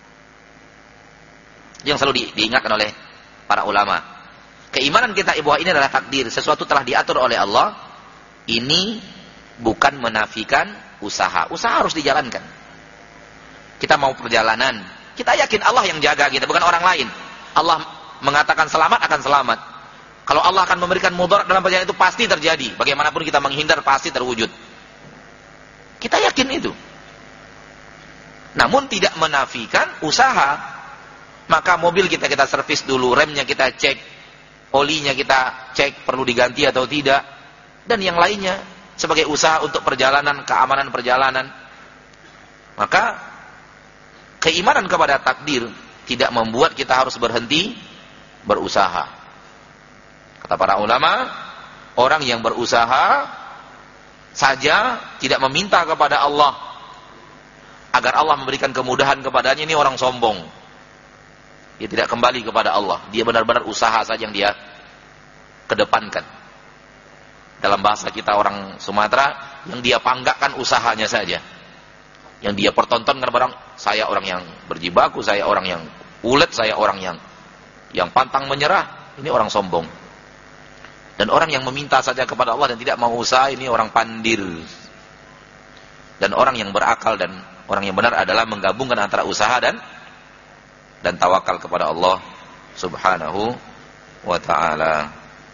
Yang selalu di, diingatkan oleh para ulama. Keimanan kita bahwa ini adalah takdir, sesuatu telah diatur oleh Allah. Ini bukan menafikan usaha. Usaha harus dijalankan. Kita mau perjalanan, kita yakin Allah yang jaga kita, bukan orang lain. Allah mengatakan selamat, akan selamat. Kalau Allah akan memberikan mudarat dalam perjalanan itu pasti terjadi. Bagaimanapun kita menghindar, pasti terwujud. Kita yakin itu. Namun tidak menafikan usaha. Maka mobil kita kita servis dulu, remnya kita cek, olinya kita cek perlu diganti atau tidak, dan yang lainnya sebagai usaha untuk perjalanan, keamanan perjalanan. Maka keimanan kepada takdir tidak membuat kita harus berhenti berusaha. Kata para ulama, orang yang berusaha saja tidak meminta kepada Allah agar Allah memberikan kemudahan kepadanya, ini orang sombong. Dia tidak kembali kepada Allah. Dia benar-benar usaha saja yang dia kedepankan. Dalam bahasa kita orang Sumatera, yang dia panggakkan usahanya saja. Yang dia pertontonkan barang, saya orang yang berjibaku, saya orang yang ulet, saya orang yang yang pantang menyerah. Ini orang sombong. Dan orang yang meminta saja kepada Allah dan tidak mau usaha, ini orang pandir. Dan orang yang berakal dan orang yang benar adalah menggabungkan antara usaha dan dan tawakal kepada Allah subhanahu wa ta'ala.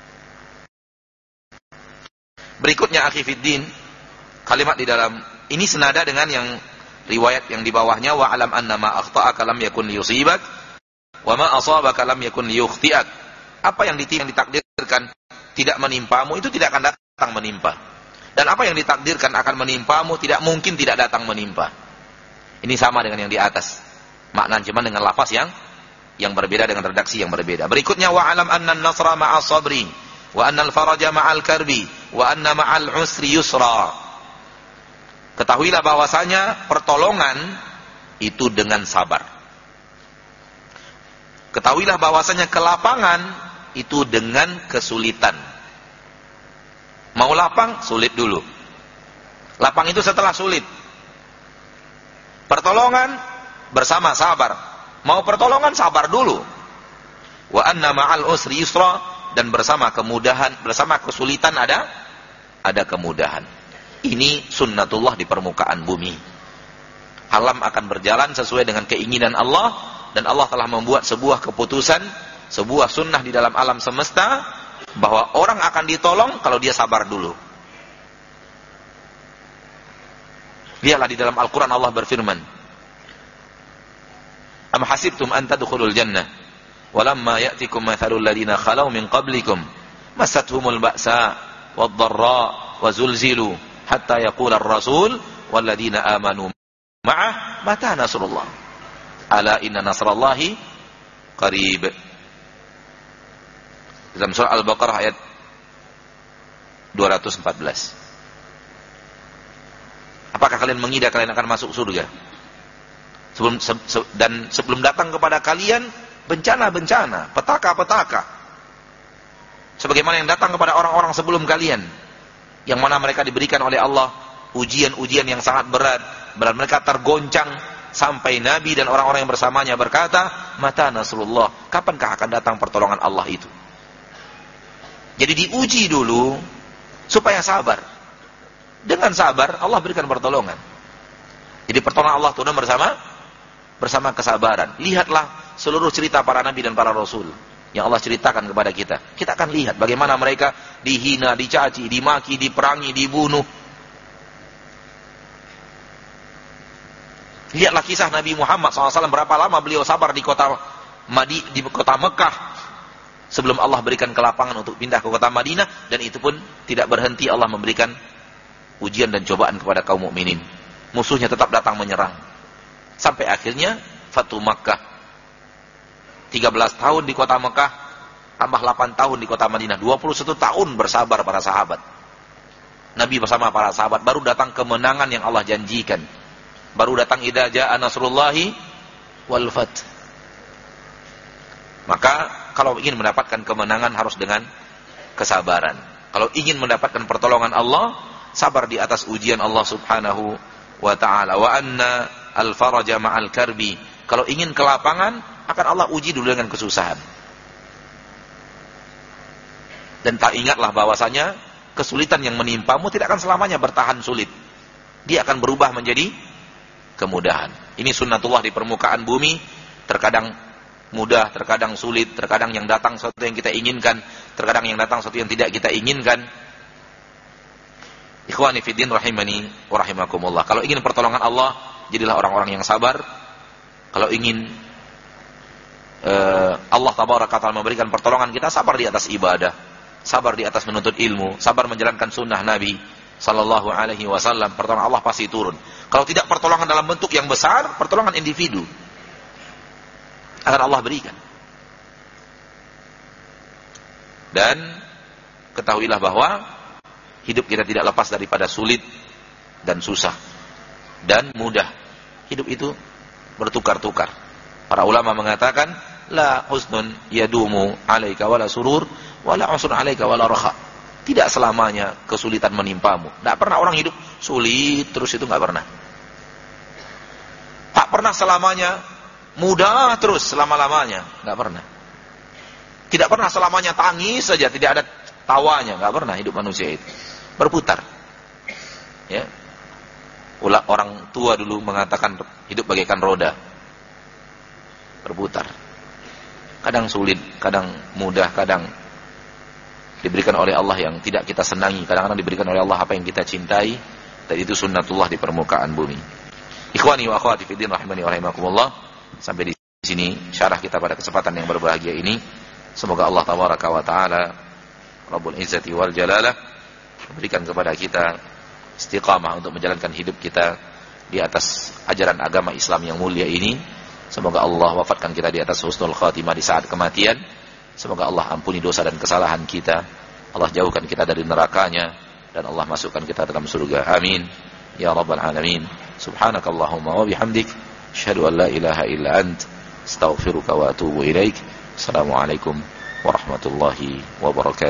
Berikutnya akhi fiddin, kalimat di dalam ini senada dengan yang riwayat yang di bawahnya, wa alam annama akhta'aka lam yakun liyusibak wa ma asabaka lam yakun liyukhti'ak. Apa yang ditakdirkan tidak menimpamu itu tidak akan datang menimpa, Dan apa yang ditakdirkan akan menimpamu tidak mungkin tidak datang menimpa. Ini sama dengan yang di atas. Makna cuma dengan lafaz yang yang berbeda, dengan redaksi yang berbeda. Berikutnya, wa'alam anna an-nasra ma'as sabri wa anna al-faraja ma'al karbi wa anna ma'al usri yusra. Ketahuilah bahwasanya pertolongan itu dengan sabar. Ketahuilah bahwasanya kelapangan itu dengan kesulitan. Mau lapang, sulit dulu. Lapang itu setelah sulit. Pertolongan bersama sabar. Mau pertolongan, sabar dulu. Wa anna ma'al usri yusra, dan bersama kemudahan, bersama kesulitan ada ada kemudahan. Ini sunnatullah di permukaan bumi. Alam akan berjalan sesuai dengan keinginan Allah, dan Allah telah membuat sebuah keputusan, sebuah sunnah di dalam alam semesta, bahwa orang akan ditolong kalau dia sabar dulu. Lihatlah di dalam Al-Quran Allah berfirman, am hasibtum an tadkhulul jannah walamma ya'tikum mathalul ladina khalau min qablikum massatuhumul ba'sa wad-dharra wa zulzilu hatta yaqula ar-rasul wal ladina amanu ma'ah mata nasrullah ala inna nasrallahi qarib. Dalam surah Al-Baqarah ayat dua ratus empat belas. Apakah kalian mengira kalian akan masuk surga? Sebelum se, se, dan sebelum datang kepada kalian bencana-bencana, petaka-petaka, sebagaimana yang datang kepada orang-orang sebelum kalian, yang mana mereka diberikan oleh Allah ujian-ujian yang sangat berat, berat mereka tergoncang, sampai Nabi dan orang-orang yang bersamanya berkata, mata nasrullah, kapankah akan datang pertolongan Allah itu? Jadi diuji dulu supaya sabar. Dengan sabar Allah berikan pertolongan. Jadi pertolongan Allah turun bersama bersama kesabaran. Lihatlah seluruh cerita para nabi dan para rasul yang Allah ceritakan kepada kita. Kita akan lihat bagaimana mereka dihina, dicaci, dimaki, diperangi, dibunuh. Lihatlah kisah Nabi Muhammad shallallahu alaihi wasallam, berapa lama beliau sabar di kota Madi, di kota Mekah, sebelum Allah berikan kelapangan untuk pindah ke kota Madinah, dan itu pun tidak berhenti Allah memberikan ujian dan cobaan kepada kaum mukminin. Musuhnya tetap datang menyerang. Sampai akhirnya Fatu Makkah. tiga belas tahun di kota Mekah, tambah delapan tahun di kota Madinah, dua puluh satu tahun bersabar para sahabat. Nabi bersama para sahabat, baru datang kemenangan yang Allah janjikan. Baru datang idza jaa nasrullahi wal fath. Maka kalau ingin mendapatkan kemenangan harus dengan kesabaran. Kalau ingin mendapatkan pertolongan Allah, sabar di atas ujian Allah Subhanahu wa ta'ala. Wa anna al-faraja ma'al karbi. Kalau ingin kelapangan, akan Allah uji dulu dengan kesusahan. Dan tak ingatlah bahwasanya kesulitan yang menimpamu tidak akan selamanya bertahan sulit. Dia akan berubah menjadi kemudahan. Ini sunnatullah di permukaan bumi. Terkadang mudah, terkadang sulit, terkadang yang datang sesuatu yang kita inginkan, terkadang yang datang sesuatu yang tidak kita inginkan. Ikhwani fiddin rahimani wa rahimakumullah. Kalau ingin pertolongan Allah, jadilah orang-orang yang sabar. Kalau ingin uh, Allah tabaraka ta'ala memberikan pertolongan, kita sabar di atas ibadah, sabar di atas menuntut ilmu, sabar menjalankan sunnah Nabi sallallahu alaihi wasallam. Pertolongan Allah pasti turun. Kalau tidak pertolongan dalam bentuk yang besar, pertolongan individu akan Allah berikan. Dan ketahuilah bahwa hidup kita tidak lepas daripada sulit dan susah dan mudah. Hidup itu bertukar-tukar. Para ulama mengatakan, la husnun yadumu alaika wala surur wala usrun alaika wala raha. Tidak selamanya kesulitan menimpamu. Tidak pernah orang hidup sulit terus, itu nggak pernah. Tak pernah selamanya mudah terus selama-lamanya, nggak pernah. Tidak pernah selamanya tangis saja, tidak ada tawanya, nggak pernah hidup manusia itu. Berputar. Ya. Ulah orang tua dulu mengatakan hidup bagaikan roda. Berputar. Kadang sulit, kadang mudah, kadang diberikan oleh Allah yang tidak kita senangi, kadang-kadang diberikan oleh Allah apa yang kita cintai, dan itu sunnatullah di permukaan bumi. Ikhwani wa akhwati fiddin rahimani wa rahimakumullah. Sampai di sini syarah kita pada kesempatan yang berbahagia ini. Semoga Allah tabaraka wa taala Rabbul Izzati wal Jalalah memberikan kepada kita istiqamah untuk menjalankan hidup kita di atas ajaran agama Islam yang mulia ini. Semoga Allah wafatkan kita di atas husnul khatimah di saat kematian. Semoga Allah ampuni dosa dan kesalahan kita, Allah jauhkan kita dari nerakanya, dan Allah masukkan kita dalam surga. Amin ya rabbal alamin. Subhanakallahumma wa bihamdik, asyhadu an la ilaha illa ant, astaghfiruka wa atubu ilaik. Assalamualaikum warahmatullahi wabarakatuh.